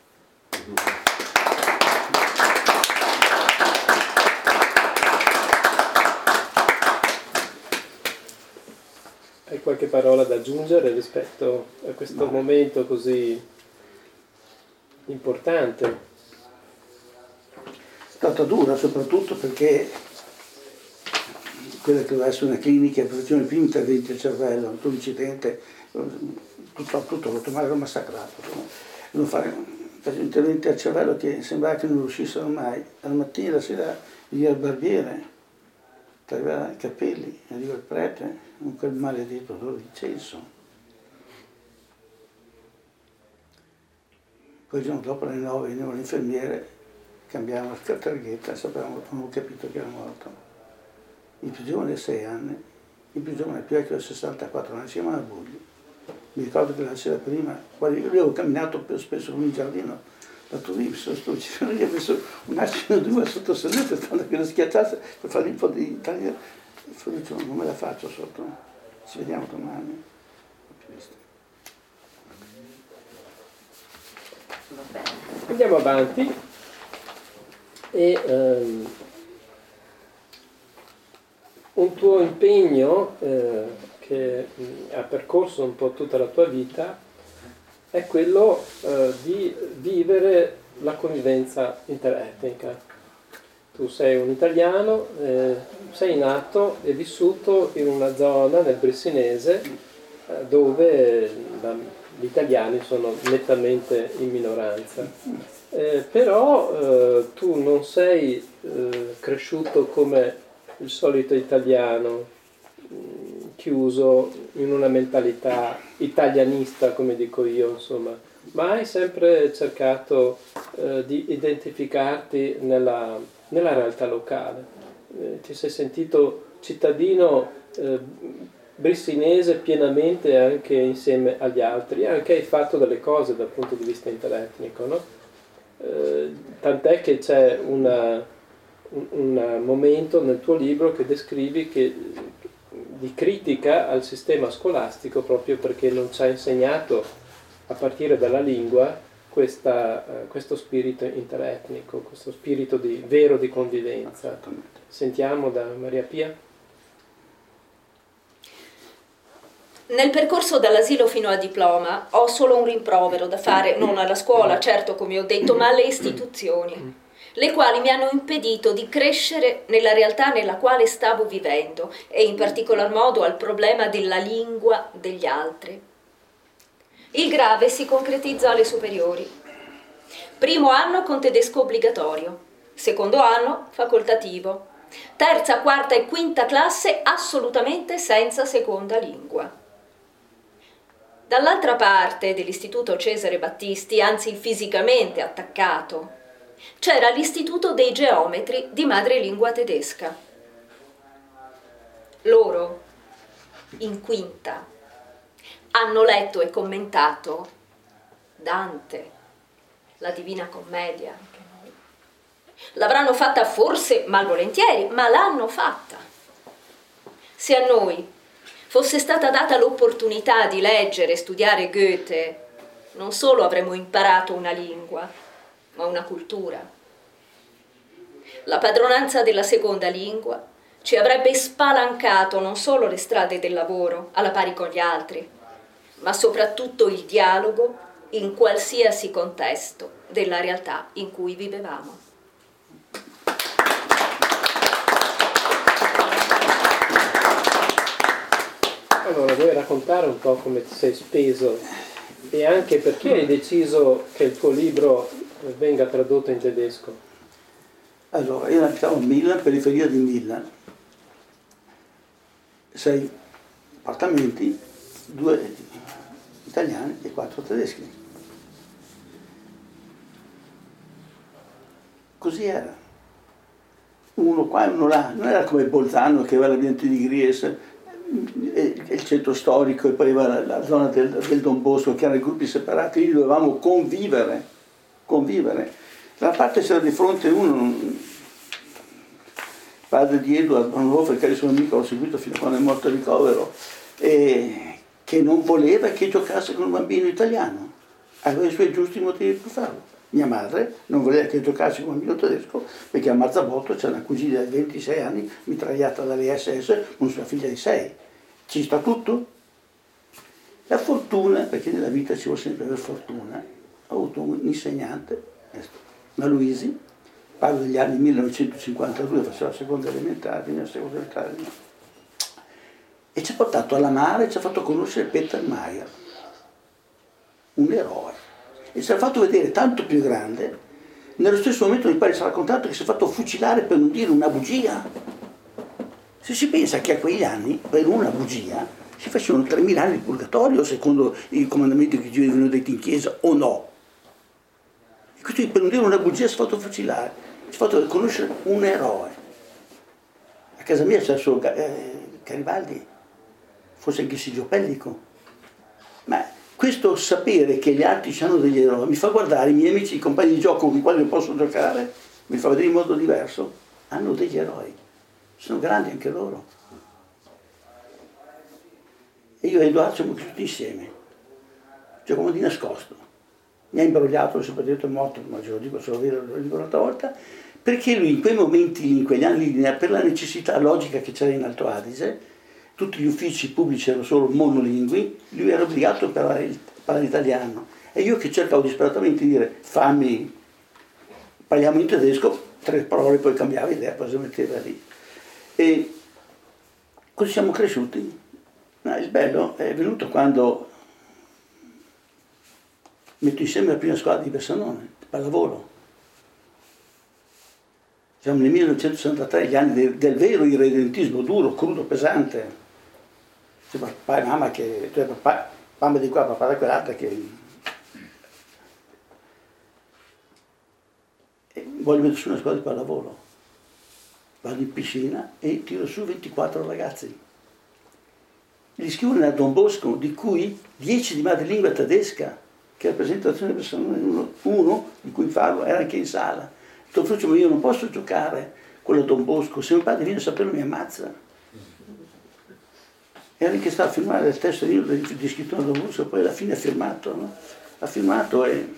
Hai qualche parola da aggiungere rispetto a questo momento così importante? È stata dura soprattutto perché quella che doveva essere una clinica per i primi interventi al cervello, un incidente, tutto l'ho trovato massacrato. Devo fare interventi al cervello che sembrava che non riuscissero mai. Alla mattina e la sera gli al barbiere, tagliava i capelli, arriva il prete, con quel maledetto odore di incenso. Poi il giorno dopo alle 9 venivano le infermiere, cambiavano la targhetta, avevamo capito che era morto. Il più giovane ha 6 anni, il più giovane, più vecchio, ha 64 anni, si chiamava Buglio. Mi ricordo che la sera prima, io avevo camminato spesso con il giardino, Dato lì, sto girando, gli ho messo un asino o due sotto seduta, stando che lo schiacciasse per fare un po' di italiano. E poi dicevo, non me la faccio sotto, ci vediamo domani. Andiamo avanti e un tuo impegno che ha percorso un po' tutta la tua vita è quello di vivere la convivenza interetnica. Tu sei un italiano, sei nato e vissuto in una zona nel Brissinese dove gli italiani sono nettamente in minoranza. Però tu non sei cresciuto come il solito italiano, chiuso in una mentalità italianista, come dico io, insomma, ma hai sempre cercato di identificarti nella realtà locale. Ti sei sentito cittadino brissinese pienamente anche insieme agli altri, anche hai fatto delle cose dal punto di vista interetnico, no? Tant'è che c'è un momento nel tuo libro che descrivi di critica al sistema scolastico proprio perché non ci ha insegnato a partire dalla lingua questo spirito interetnico, questo spirito vero di convivenza. Sentiamo da Maria Pia. Nel percorso dall'asilo fino al diploma ho solo un rimprovero da fare, non alla scuola, certo, come ho detto, ma alle istituzioni, le quali mi hanno impedito di crescere nella realtà nella quale stavo vivendo e in particolar modo al problema della lingua degli altri. Il grave si concretizza alle superiori. Primo anno con tedesco obbligatorio, secondo anno facoltativo, terza, quarta e quinta classe assolutamente senza seconda lingua. Dall'altra parte dell'istituto Cesare Battisti, anzi fisicamente attaccato, c'era l'istituto dei geometri di madrelingua tedesca. Loro, in quinta, hanno letto e commentato Dante, la Divina Commedia. L'avranno fatta forse malvolentieri, ma l'hanno fatta. Se a noi fosse stata data l'opportunità di leggere e studiare Goethe, non solo avremmo imparato una lingua, ma una cultura. La padronanza della seconda lingua ci avrebbe spalancato non solo le strade del lavoro, alla pari con gli altri, ma soprattutto il dialogo in qualsiasi contesto della realtà in cui vivevamo. Allora, vuoi raccontare un po' come ti sei speso e anche perché hai deciso che il tuo libro venga tradotto in tedesco? Allora, io abitavo a Milan, periferia di Milan, 6 appartamenti, 2 italiani e 4 tedeschi. Così era. Uno qua e uno là, non era come Bolzano che aveva l'ambiente di Gries, il centro storico e poi aveva la zona del Don Bosco che erano gruppi separati, lì dovevamo convivere. Da parte c'era di fronte uno, padre di Edward Bonhoeffer, che era il suo amico, l'ho seguito fino a quando è morto al ricovero, e che non voleva che giocasse con un bambino italiano, aveva i suoi giusti motivi per farlo. Mia madre non voleva che giocassi con un bambino tedesco perché a Marzabotto c'è una cugina di 26 anni mitragliata dalle SS con sua figlia di 6. Ci sta tutto? La fortuna, perché nella vita ci vuole sempre avere fortuna, ho avuto un insegnante, Maluisi, parlo degli anni 1952, faceva la seconda elementare, e ci ha portato alla mare e ci ha fatto conoscere Peter Mayer, un eroe. E ci ha fatto vedere tanto più grande, nello stesso momento mi pare ci ha raccontato che si è fatto fucilare per non dire una bugia. Se si pensa che a quegli anni, per una bugia, si facevano 3.000 anni di purgatorio, secondo i comandamenti che ci venivano detti in chiesa, o no? E questo per non dire una bugia si è fatto fucilare, si è fatto conoscere un eroe. A casa mia c'è il suo Garibaldi, forse anche Silvio Pellico, ma questo sapere che gli altri hanno degli eroi mi fa guardare i miei amici, i compagni di gioco con i quali non posso giocare, mi fa vedere in modo diverso, hanno degli eroi, sono grandi anche loro. E io e Edoardo siamo tutti insieme, giochiamo di nascosto. Mi ha imbrogliato, lo sempre detto è morto, ma ce lo dico un'altra volta, perché lui in quei momenti, in quegli anni, per la necessità logica che c'era in Alto Adige, tutti gli uffici pubblici erano solo monolingui, lui era obbligato a parlare italiano. E io che cercavo disperatamente di dire parliamo in tedesco, 3 parole, poi cambiava idea, poi si metteva lì. E così siamo cresciuti. Ma il bello è venuto quando metto insieme la prima squadra di Bessanone, pallavolo. Siamo nel 1963, gli anni del vero irredentismo, duro, crudo, pesante. C'è papà e mamma che, cioè mamma di qua, papà da quell'altra che voglio mettere su una squadra di pallavolo. Vado in piscina e tiro su 24 ragazzi. Gli scrivo nella Don Bosco, di cui 10 di madrelingua tedesca, che è la presentazione del Bessanone, uno di cui Fabio era anche in sala. Fruccio, ma io non posso giocare con la Don Bosco, se mio padre viene a saperlo mi ammazza. Era lì che stava a firmare il testo di scrittura Don Bosco, poi alla fine ha firmato, no? Ha firmato e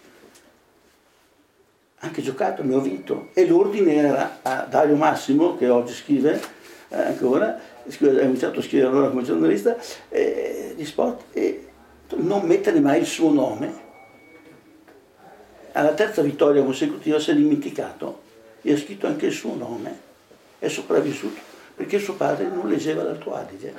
anche giocato, mi ho vinto. E l'ordine era a Dario Massimo, che oggi scrive ancora, ha iniziato a scrivere allora come giornalista di sport, e non mettere mai il suo nome. Alla terza vittoria consecutiva si è dimenticato e ha scritto anche il suo nome, è sopravvissuto perché suo padre non leggeva l'Alto Adige.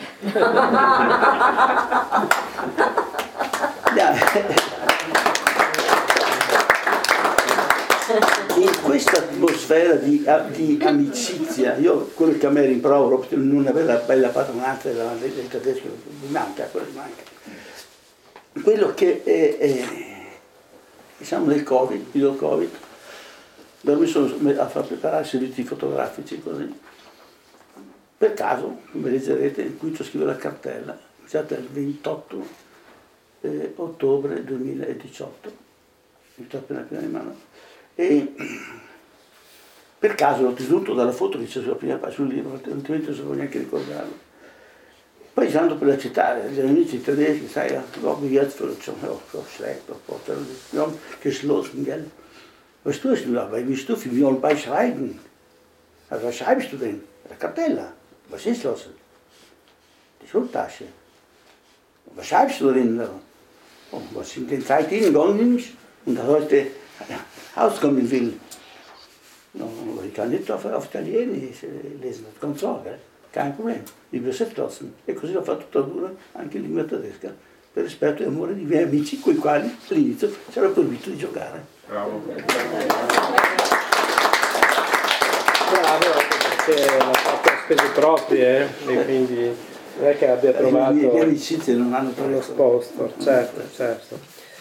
In questa atmosfera di amicizia, io quello che a me rimprovero non avere la bella padronanza del tedesco, mi manca, quello mi manca. Quello che è diciamo nel Covid, il Covid, dove mi sono a far preparare i servizi fotografici così. Per caso, come leggerete, incomincio a scrivere la cartella, iniziata il 28 ottobre 2018, mi sto appena in mano, e per caso l'ho tenuto dalla foto che c'è sulla prima pagina sul libro, altrimenti non sapevo neanche ricordarlo. Poi girando per la città, gli amici tedeschi, sai, Robby jetzt für so schlecht, geschlossen, gell? Was tust du da? Weil bist du für mich bei Schreiben? Also, was schreibst du denn? La cartella. Was ist los? Die Schultasche. Was schreibst du drin? Oh, was in den Zeit hingegangen ist und heute auskommen will. No, ich kann nicht auf Italienisch lesen, das kann so, gell? Kein Problem, li übersetzt lassen. E così ho fatto tradurre anche in lingua tedesca, per rispetto e amore di miei amici con i quali all'inizio ci era proibito di giocare. Bravo. Bravo, perché l'ha fatto a spese proprie, e quindi non è che abbia trovato le mie amicizie non hanno uno sponsor, certo.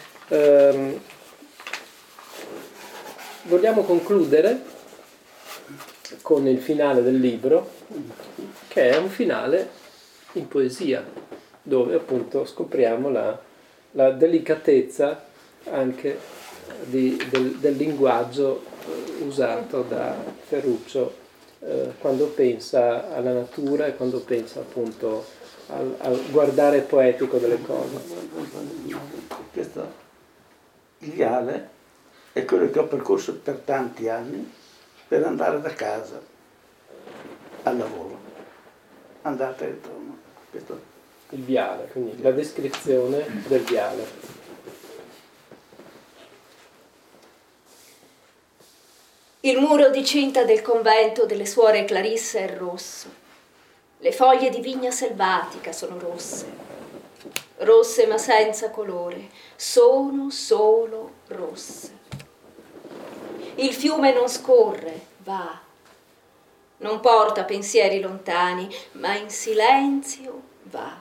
Vogliamo concludere con il finale del libro, che è un finale in poesia, dove appunto scopriamo la delicatezza anche del linguaggio usato da Ferruccio quando pensa alla natura e quando pensa appunto al guardare poetico delle cose. Questo ideale è quello che ho percorso per tanti anni per andare da casa al lavoro, andate e ritorno. Questo. Il viale, quindi la descrizione del viale. Il muro di cinta del convento delle suore Clarisse è rosso. Le foglie di vigna selvatica sono rosse. Rosse ma senza colore, sono solo rosse. Il fiume non scorre, va. Non porta pensieri lontani, ma in silenzio va.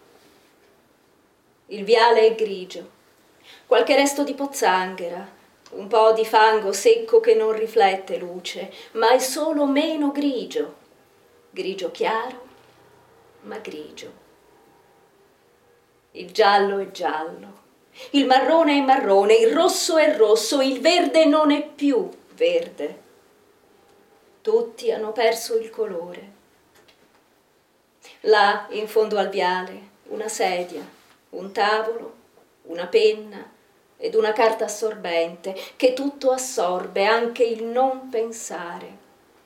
Il viale è grigio, qualche resto di pozzanghera, un po' di fango secco che non riflette luce, ma è solo meno grigio. Grigio chiaro, ma grigio. Il giallo è giallo, il marrone è marrone, il rosso è rosso, il verde non è più verde. Tutti hanno perso il colore. Là, in fondo al viale, una sedia, un tavolo, una penna ed una carta assorbente che tutto assorbe, anche il non pensare.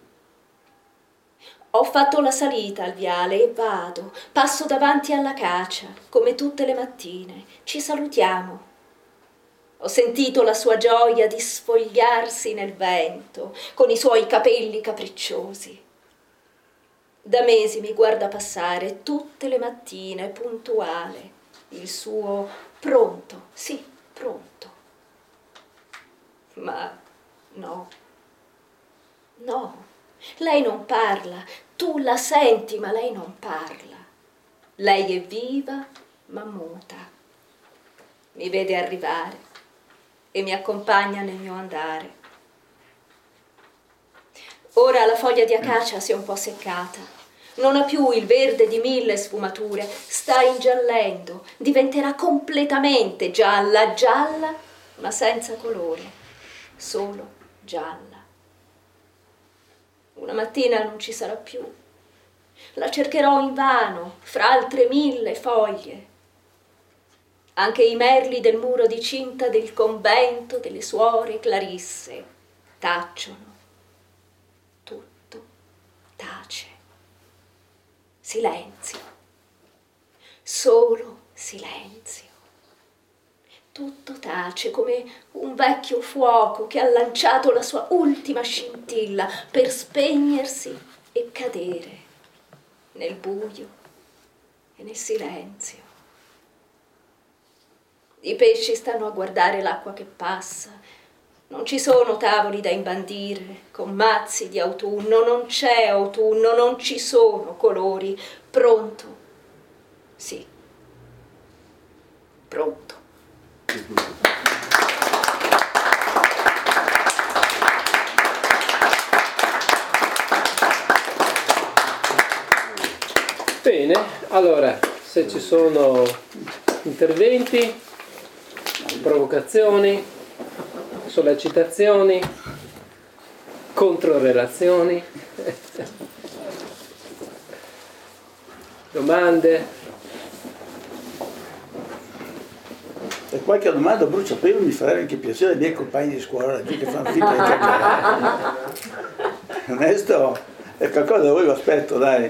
Ho fatto la salita al viale e vado, passo davanti alla cacia, come tutte le mattine. Ci salutiamo. Ho sentito la sua gioia di sfogliarsi nel vento, con i suoi capelli capricciosi. Da mesi mi guarda passare tutte le mattine, puntuale, il suo pronto, sì, pronto. Ma no, no. Lei non parla, tu la senti, ma lei non parla. Lei è viva, ma muta. Mi vede arrivare e mi accompagna nel mio andare. Ora la foglia di acacia si è un po' seccata. Non ha più il verde di 1000 sfumature, sta ingiallendo, diventerà completamente gialla, gialla, ma senza colore, solo gialla. Una mattina non ci sarà più. La cercherò invano, fra altre 1000 foglie. Anche i merli del muro di cinta del convento delle suore Clarisse tacciono. Tutto tace. Silenzio. Solo silenzio. Tutto tace come un vecchio fuoco che ha lanciato la sua ultima scintilla per spegnersi e cadere nel buio e nel silenzio. I pesci stanno a guardare l'acqua che passa. Non ci sono tavoli da imbandire con mazzi di autunno, non c'è autunno, non ci sono colori. Pronto? Sì, pronto. Bene, allora, se ci sono interventi, provocazioni, sollecitazioni, controrelazioni, domande. E qualche domanda a bruciapelo mi farebbe anche piacere ai miei compagni di scuola, laggiù che fanno finta di chiacchierare. Onesto, è qualcosa da voi vi aspetto, dai.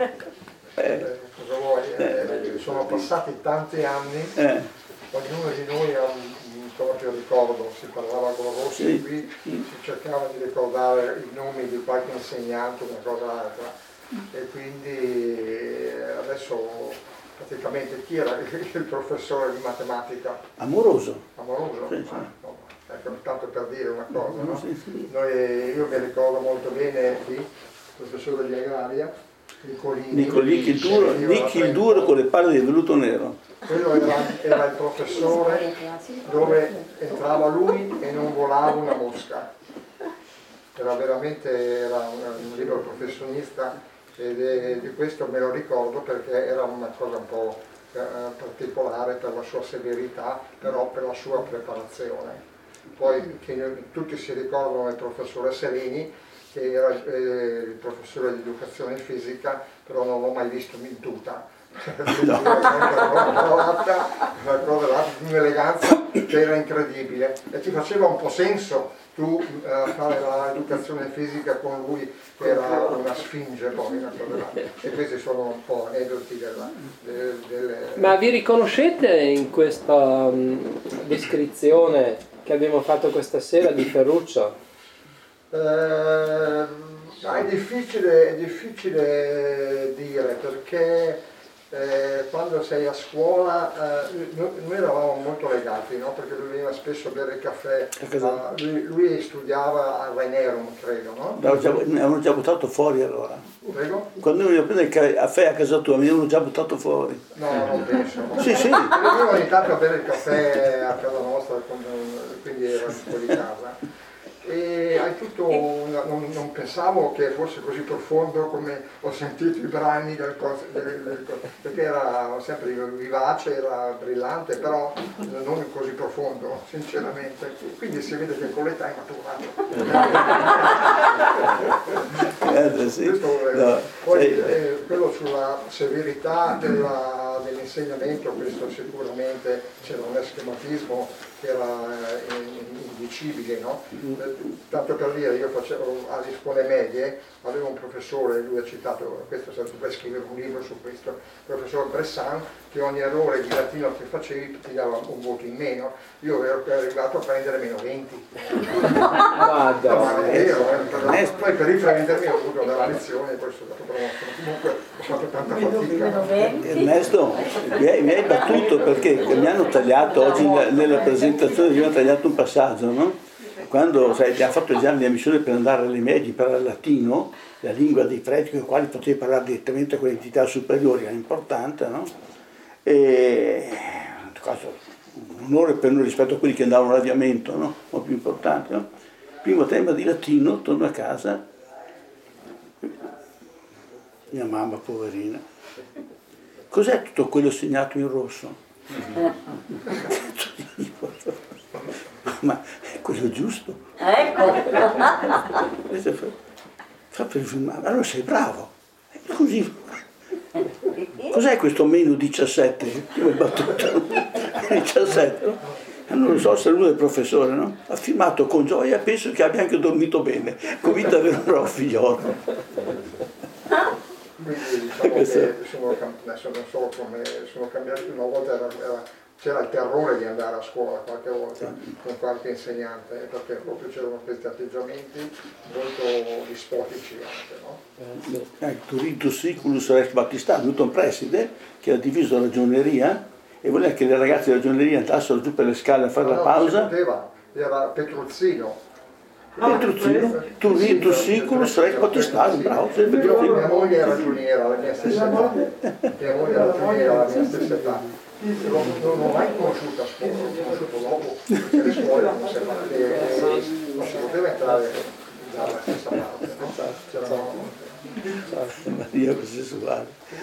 Cosa vuoi? Sono passati tanti anni, ognuno di noi ha un proprio ricordo, si parlava con Rossi, sì, qui si cercava di ricordare i nomi di qualche insegnante, una cosa o l'altra, e quindi adesso praticamente chi era il professore di matematica? Amoroso. Amoroso? Sì, sì. Ecco, tanto per dire una cosa, no? Sì, sì. Io mi ricordo molto bene qui, il professore di agraria, Nicchi il duro con le palle di velluto nero. Quello era il professore dove entrava lui e non volava una mosca. Era veramente un libero professionista. E di questo me lo ricordo perché era una cosa un po' particolare per la sua severità, però per la sua preparazione. Poi tutti si ricordano del professore Serini, che era il professore di educazione fisica, però non l'ho mai visto in tuta. Una cosa di un'eleganza che era incredibile e ti faceva un po' senso tu fare l'educazione fisica con lui che era una sfinge poi, e questi sono un po' aneddoti delle... Ma vi riconoscete in questa descrizione che abbiamo fatto questa sera di Ferruccio? È difficile dire perché quando sei a scuola noi eravamo molto legati, no? Perché lui veniva spesso a bere il caffè, lui studiava a Rainerum, credo, no? Avevano già buttato fuori allora. Prego? Quando veniva a prendere il caffè a casa tua mi avevano già buttato fuori. No, non penso. Sì, sì. Veniva ogni tanto a bere il caffè a casa nostra, quindi era fuori casa. e hai tutto, non pensavo che fosse così profondo come ho sentito i brani perché era sempre vivace, era brillante, però non così profondo, sinceramente. Quindi si vede che con l'età è maturato. Sì. Poi quello sulla severità dell'insegnamento, questo sicuramente c'era un schematismo che era indicibile, no? Tanto per dire, io facevo alle scuole medie, avevo un professore, lui ha citato, questo dovrei scrivere un libro su questo, il professor Bressan, che ogni errore di latino che facevi ti dava un voto in meno. Io ero arrivato a prendere meno 20. Poi per riprendermi ho avuto della lezione e poi sono stato promosso. Comunque ho fatto tanta fatica. Ernesto, mi hai battuto perché mi hanno tagliato oggi nella presentazione, mi hanno tagliato un passaggio, no? Quando abbiamo fatto l'esame di ammissione per andare alle medie, per il latino, la lingua dei preti con i quali potevi parlare direttamente con le entità superiori, era importante, no? E un onore per noi rispetto a quelli che andavano all'avviamento, no? O più importante, no? Primo tema di latino, torno a casa, mia mamma poverina, cos'è tutto quello segnato in rosso? Ma è quello giusto? Ecco. Fa per filmare, allora sei bravo. Così. Cos'è questo meno 17? Come battuto? 17? Non lo so se è lui il professore, no? Ha firmato con gioia, penso che abbia anche dormito bene, convinto di avere un figliolo. Quindi diciamo che adesso non so come sono cambiati, una volta c'era il terrore di andare a scuola qualche volta con qualche insegnante, perché proprio c'erano questi atteggiamenti molto dispotici anche, no? Turitus Siculus Rex Baptista, Newton Preside, che ha diviso la ragioneria e voleva che le ragazze della ragioneria andassero giù per le scale a fare la pausa. Non si poteva, era Petruzzino. Turitus Siculus Rex Baptista, bravo. Mia moglie era ragioniera alla mia stessa età. Non ho mai conosciuto a scuola, l'ho conosciuto dopo, perché le scuole non si poteva entrare dalla stessa parte, no? C'erano... Maria processuale.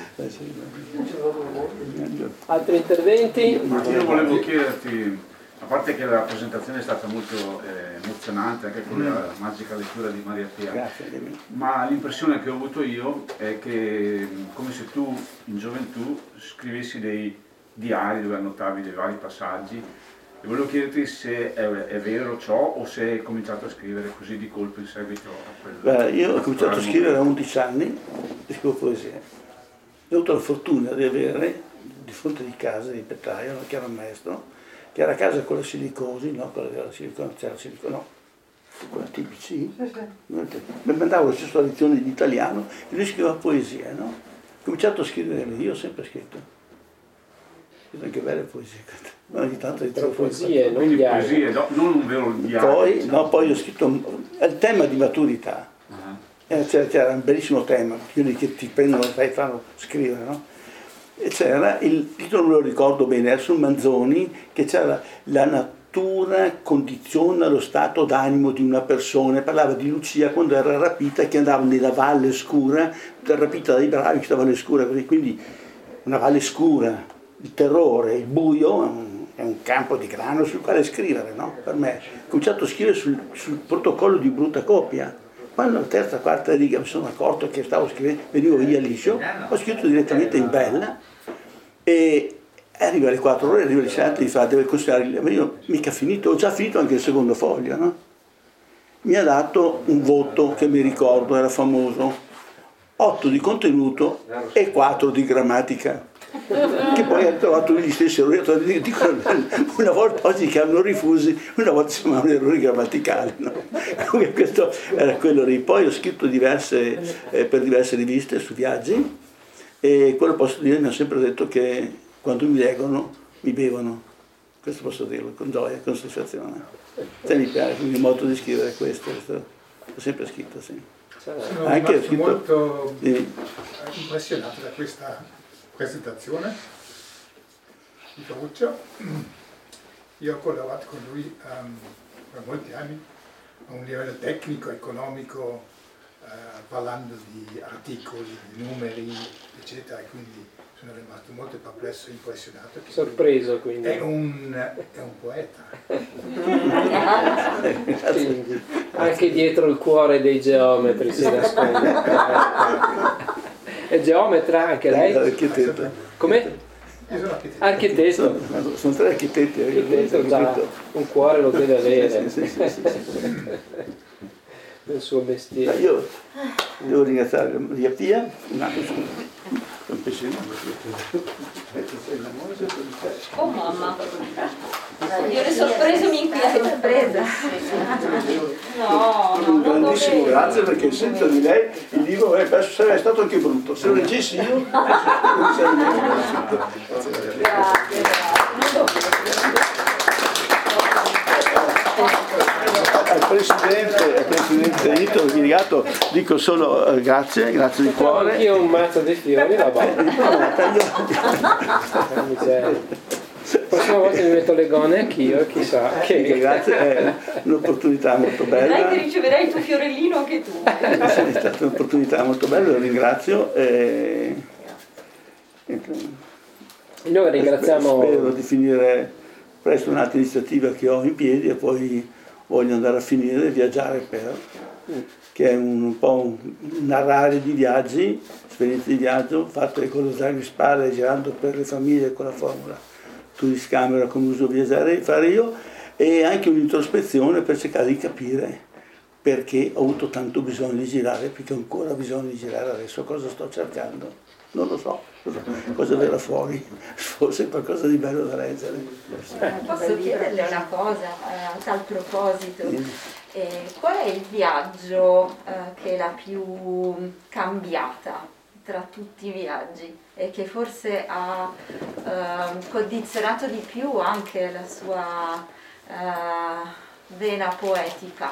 Altri interventi? Io volevo chiederti, a parte che la presentazione è stata molto emozionante, anche con la magica lettura di Maria Pia, ma l'impressione che ho avuto io è che come se tu in gioventù scrivessi dei diari dove annotavi dei vari passaggi, e volevo chiederti se è vero ciò o se hai cominciato a scrivere così di colpo in seguito a quello. Beh, io ho cominciato a scrivere a 11 anni, scrivo poesie. Ho avuto la fortuna di avere di fronte di casa di Petraio, che era un maestro, che era a casa con la silicosi, no? Quella della silicosi, c'era silicosi, no, con la TBC. Mi mandavo la stessa lezione di italiano e lui scriveva poesie, no? Ho cominciato a scrivere, io ho sempre scritto. Anche belle poesie, ogni tanto poesie, non diari. Poesie, non un vero diario. Poi ho scritto il tema di maturità. C'era un bellissimo tema, quelli che ti prendono e fanno scrivere, no? E c'era il titolo, non me lo ricordo bene, era su Manzoni, che c'era la natura condiziona lo stato d'animo di una persona. Parlava di Lucia quando era rapita, che andava nella valle scura, rapita dai bravi che stava nella scura, quindi una valle scura. Il terrore, il buio è un campo di grano sul quale scrivere, no? Per me. Ho cominciato a scrivere sul protocollo di brutta copia. Quando alla terza, quarta riga mi sono accorto che stavo scrivendo, venivo via liscio, ho scritto direttamente in bella e arriva alle 4 ore, arriva l'insegnante e fa, deve considerare, ma io mica finito, ho già finito anche il secondo foglio, no? Mi ha dato un voto che mi ricordo, era famoso, 8 di contenuto e 4 di grammatica. Che poi ha trovato gli stessi errori, una volta oggi che hanno rifusi, una volta si chiamavano errori grammaticali, no? Comunque questo era quello lì. Poi ho scritto per diverse riviste su viaggi e quello posso dire, mi ha sempre detto che quando mi leggono mi bevono, questo posso dirlo con gioia, con soddisfazione. Mi piace il mio modo di scrivere questo, ho sempre scritto, sì. Sono anche molto impressionato da questa presentazione di Ferruccio. Io ho collaborato con lui per molti anni a un livello tecnico, economico, parlando di articoli, di numeri, eccetera, e quindi sono rimasto molto perplesso e impressionato. Sorpreso quindi. È un poeta. Quindi, anche dietro il cuore dei geometri si nasconde. È geometra anche lei? Architetto. Come? Io sono architetto. Architetto. Sono 3 architetti. Architetto già un cuore lo deve avere. Sì. Nel suo mestiere. Io devo ringraziare Maria Pia, un pescino. Oh mamma, io le sorprese mi inquieto. Sorpresa. No, Un non grandissimo dovevo. grazie, perché senza di lei il libro sarebbe stato anche brutto. Se lo leggessi io, non sarebbe Al Presidente Ito Virigato dico solo grazie di cuore. Io un mazzo di fiori la vado. La prossima volta mi metto le gone anch'io, chissà che. Grazie, è un'opportunità molto Vedrai che bella. riceverai il tuo fiorellino anche tu. È stata un'opportunità molto bella, lo ringrazio. Noi ringraziamo. Spero di finire presto un'altra iniziativa che ho in piedi e poi voglio andare a finire Viaggiare per, che è un po' un narrare di viaggi, esperienze di viaggio fatte con lo zaino in spalla, girando per le famiglie con la formula Tourist Camera come uso viaggiare fare io, e anche un'introspezione per cercare di capire perché ho avuto tanto bisogno di girare, perché ho ancora bisogno di girare adesso. Cosa sto cercando? Non lo so, cosa verrà fuori, forse qualcosa di bello da leggere. Posso chiederle una cosa a tal proposito? Qual è il viaggio che è la più cambiata tra tutti i viaggi e che forse ha condizionato di più anche la sua vena poetica?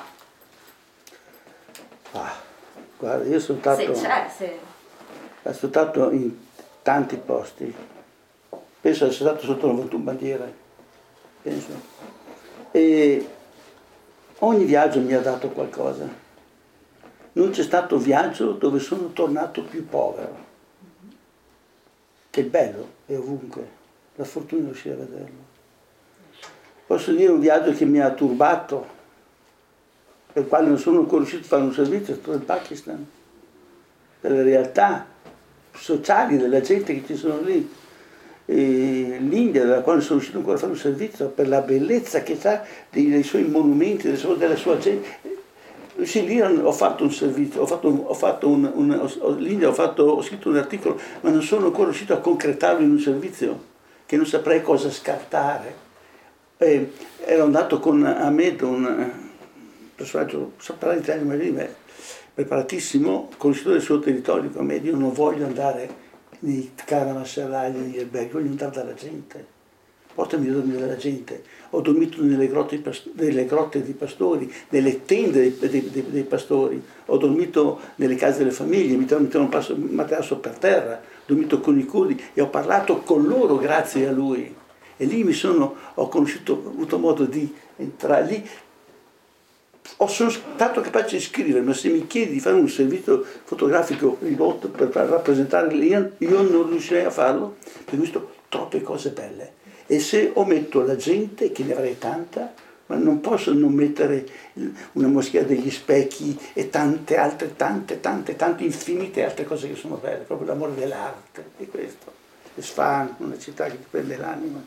Guarda, io sono stato... Se c'è, Sono stato in tanti posti, penso di essere stato sotto 91 bandiere, penso. E ogni viaggio mi ha dato qualcosa. Non c'è stato viaggio dove sono tornato più povero. Che il bello è ovunque, la fortuna di riuscire a vederlo. Posso dire un viaggio che mi ha turbato, per il quale non sono ancora riuscito a fare un servizio, è stato il Pakistan, per le realtà sociali della gente che ci sono lì, e l'India, della quale sono riuscito ancora a fare un servizio, per la bellezza che ha dei suoi monumenti, della sua gente. Sì, lì ho fatto un servizio, l'India ho scritto un articolo, ma non sono ancora riuscito a concretarlo in un servizio, che non saprei cosa scartare. Ero andato con Ahmed, un personaggio, sa parlare italiano meglio di me, preparatissimo, conoscitore del suo territorio come io. Non voglio andare nei caravanserragli, negli alberghi, voglio andare dalla gente, portami a dormire dalla gente. Ho dormito nelle grotte dei pastori, nelle tende dei pastori, ho dormito nelle case delle famiglie, mi mettevo un materasso per terra, ho dormito con i curdi e ho parlato con loro grazie a lui. E lì ho avuto modo di entrare lì. Sono stato capace di scrivere, ma se mi chiedi di fare un servizio fotografico ridotto per rappresentare io non riuscirei a farlo, perché ho visto troppe cose belle. E se ometto la gente, che ne avrei tanta, ma non posso non mettere una moschea degli specchi e tante altre, tante, infinite altre cose che sono belle, proprio l'amore dell'arte, e questo. Isfahan, una città che ti prende l'anima,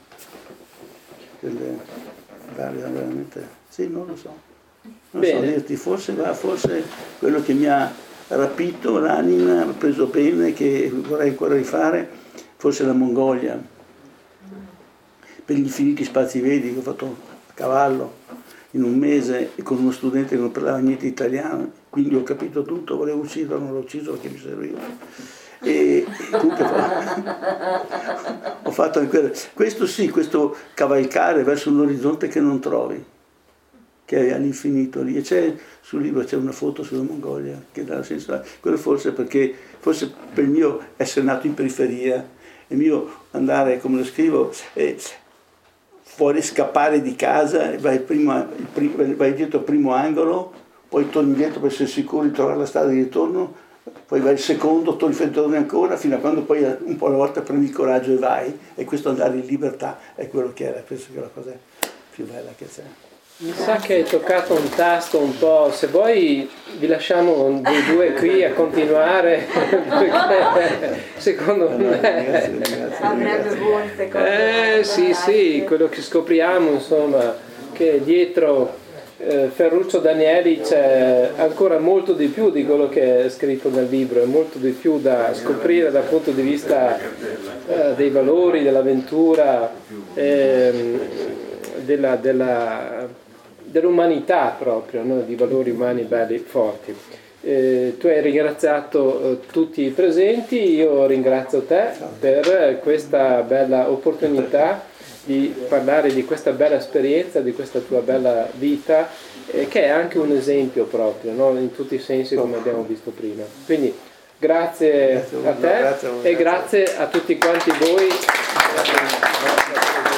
veramente, sì, non lo so. Non so dirti, forse quello che mi ha rapito l'anima, ha preso bene, che vorrei ancora rifare, forse la Mongolia, per gli infiniti spazi vedi che ho fatto a cavallo in un mese e con uno studente che non parlava niente italiano, quindi ho capito tutto, volevo ucciderlo, non l'ho ucciso perché mi serviva. E comunque ho fatto anche questo, sì, questo cavalcare verso un orizzonte che non trovi, che è all'infinito lì, e sul libro c'è una foto sulla Mongolia che dà la sensazione, quello forse per il mio essere nato in periferia, il mio andare, come lo scrivo, vuoi scappare di casa, vai dietro il primo angolo, poi torni dietro per essere sicuro di trovare la strada di ritorno, poi vai il secondo, torni ancora, fino a quando poi un po' alla volta prendi il coraggio e vai, e questo andare in libertà è quello che era, penso che è la cosa più bella che c'è. Mi sa che hai toccato un tasto un po', se vuoi vi lasciamo voi due qui a continuare, perché secondo me avrebbe molte cose. Sì, quello che scopriamo, insomma, che dietro Ferruccio Danieli c'è ancora molto di più di quello che è scritto nel libro, è molto di più da scoprire dal punto di vista dei valori, dell'avventura, dell'umanità proprio, no? Di valori umani belli, forti. Tu hai ringraziato tutti i presenti, io ringrazio te per questa bella opportunità di parlare di questa bella esperienza, di questa tua bella vita, che è anche un esempio proprio, no? In tutti i sensi, come abbiamo visto prima. Quindi grazie a te e grazie a tutti quanti voi.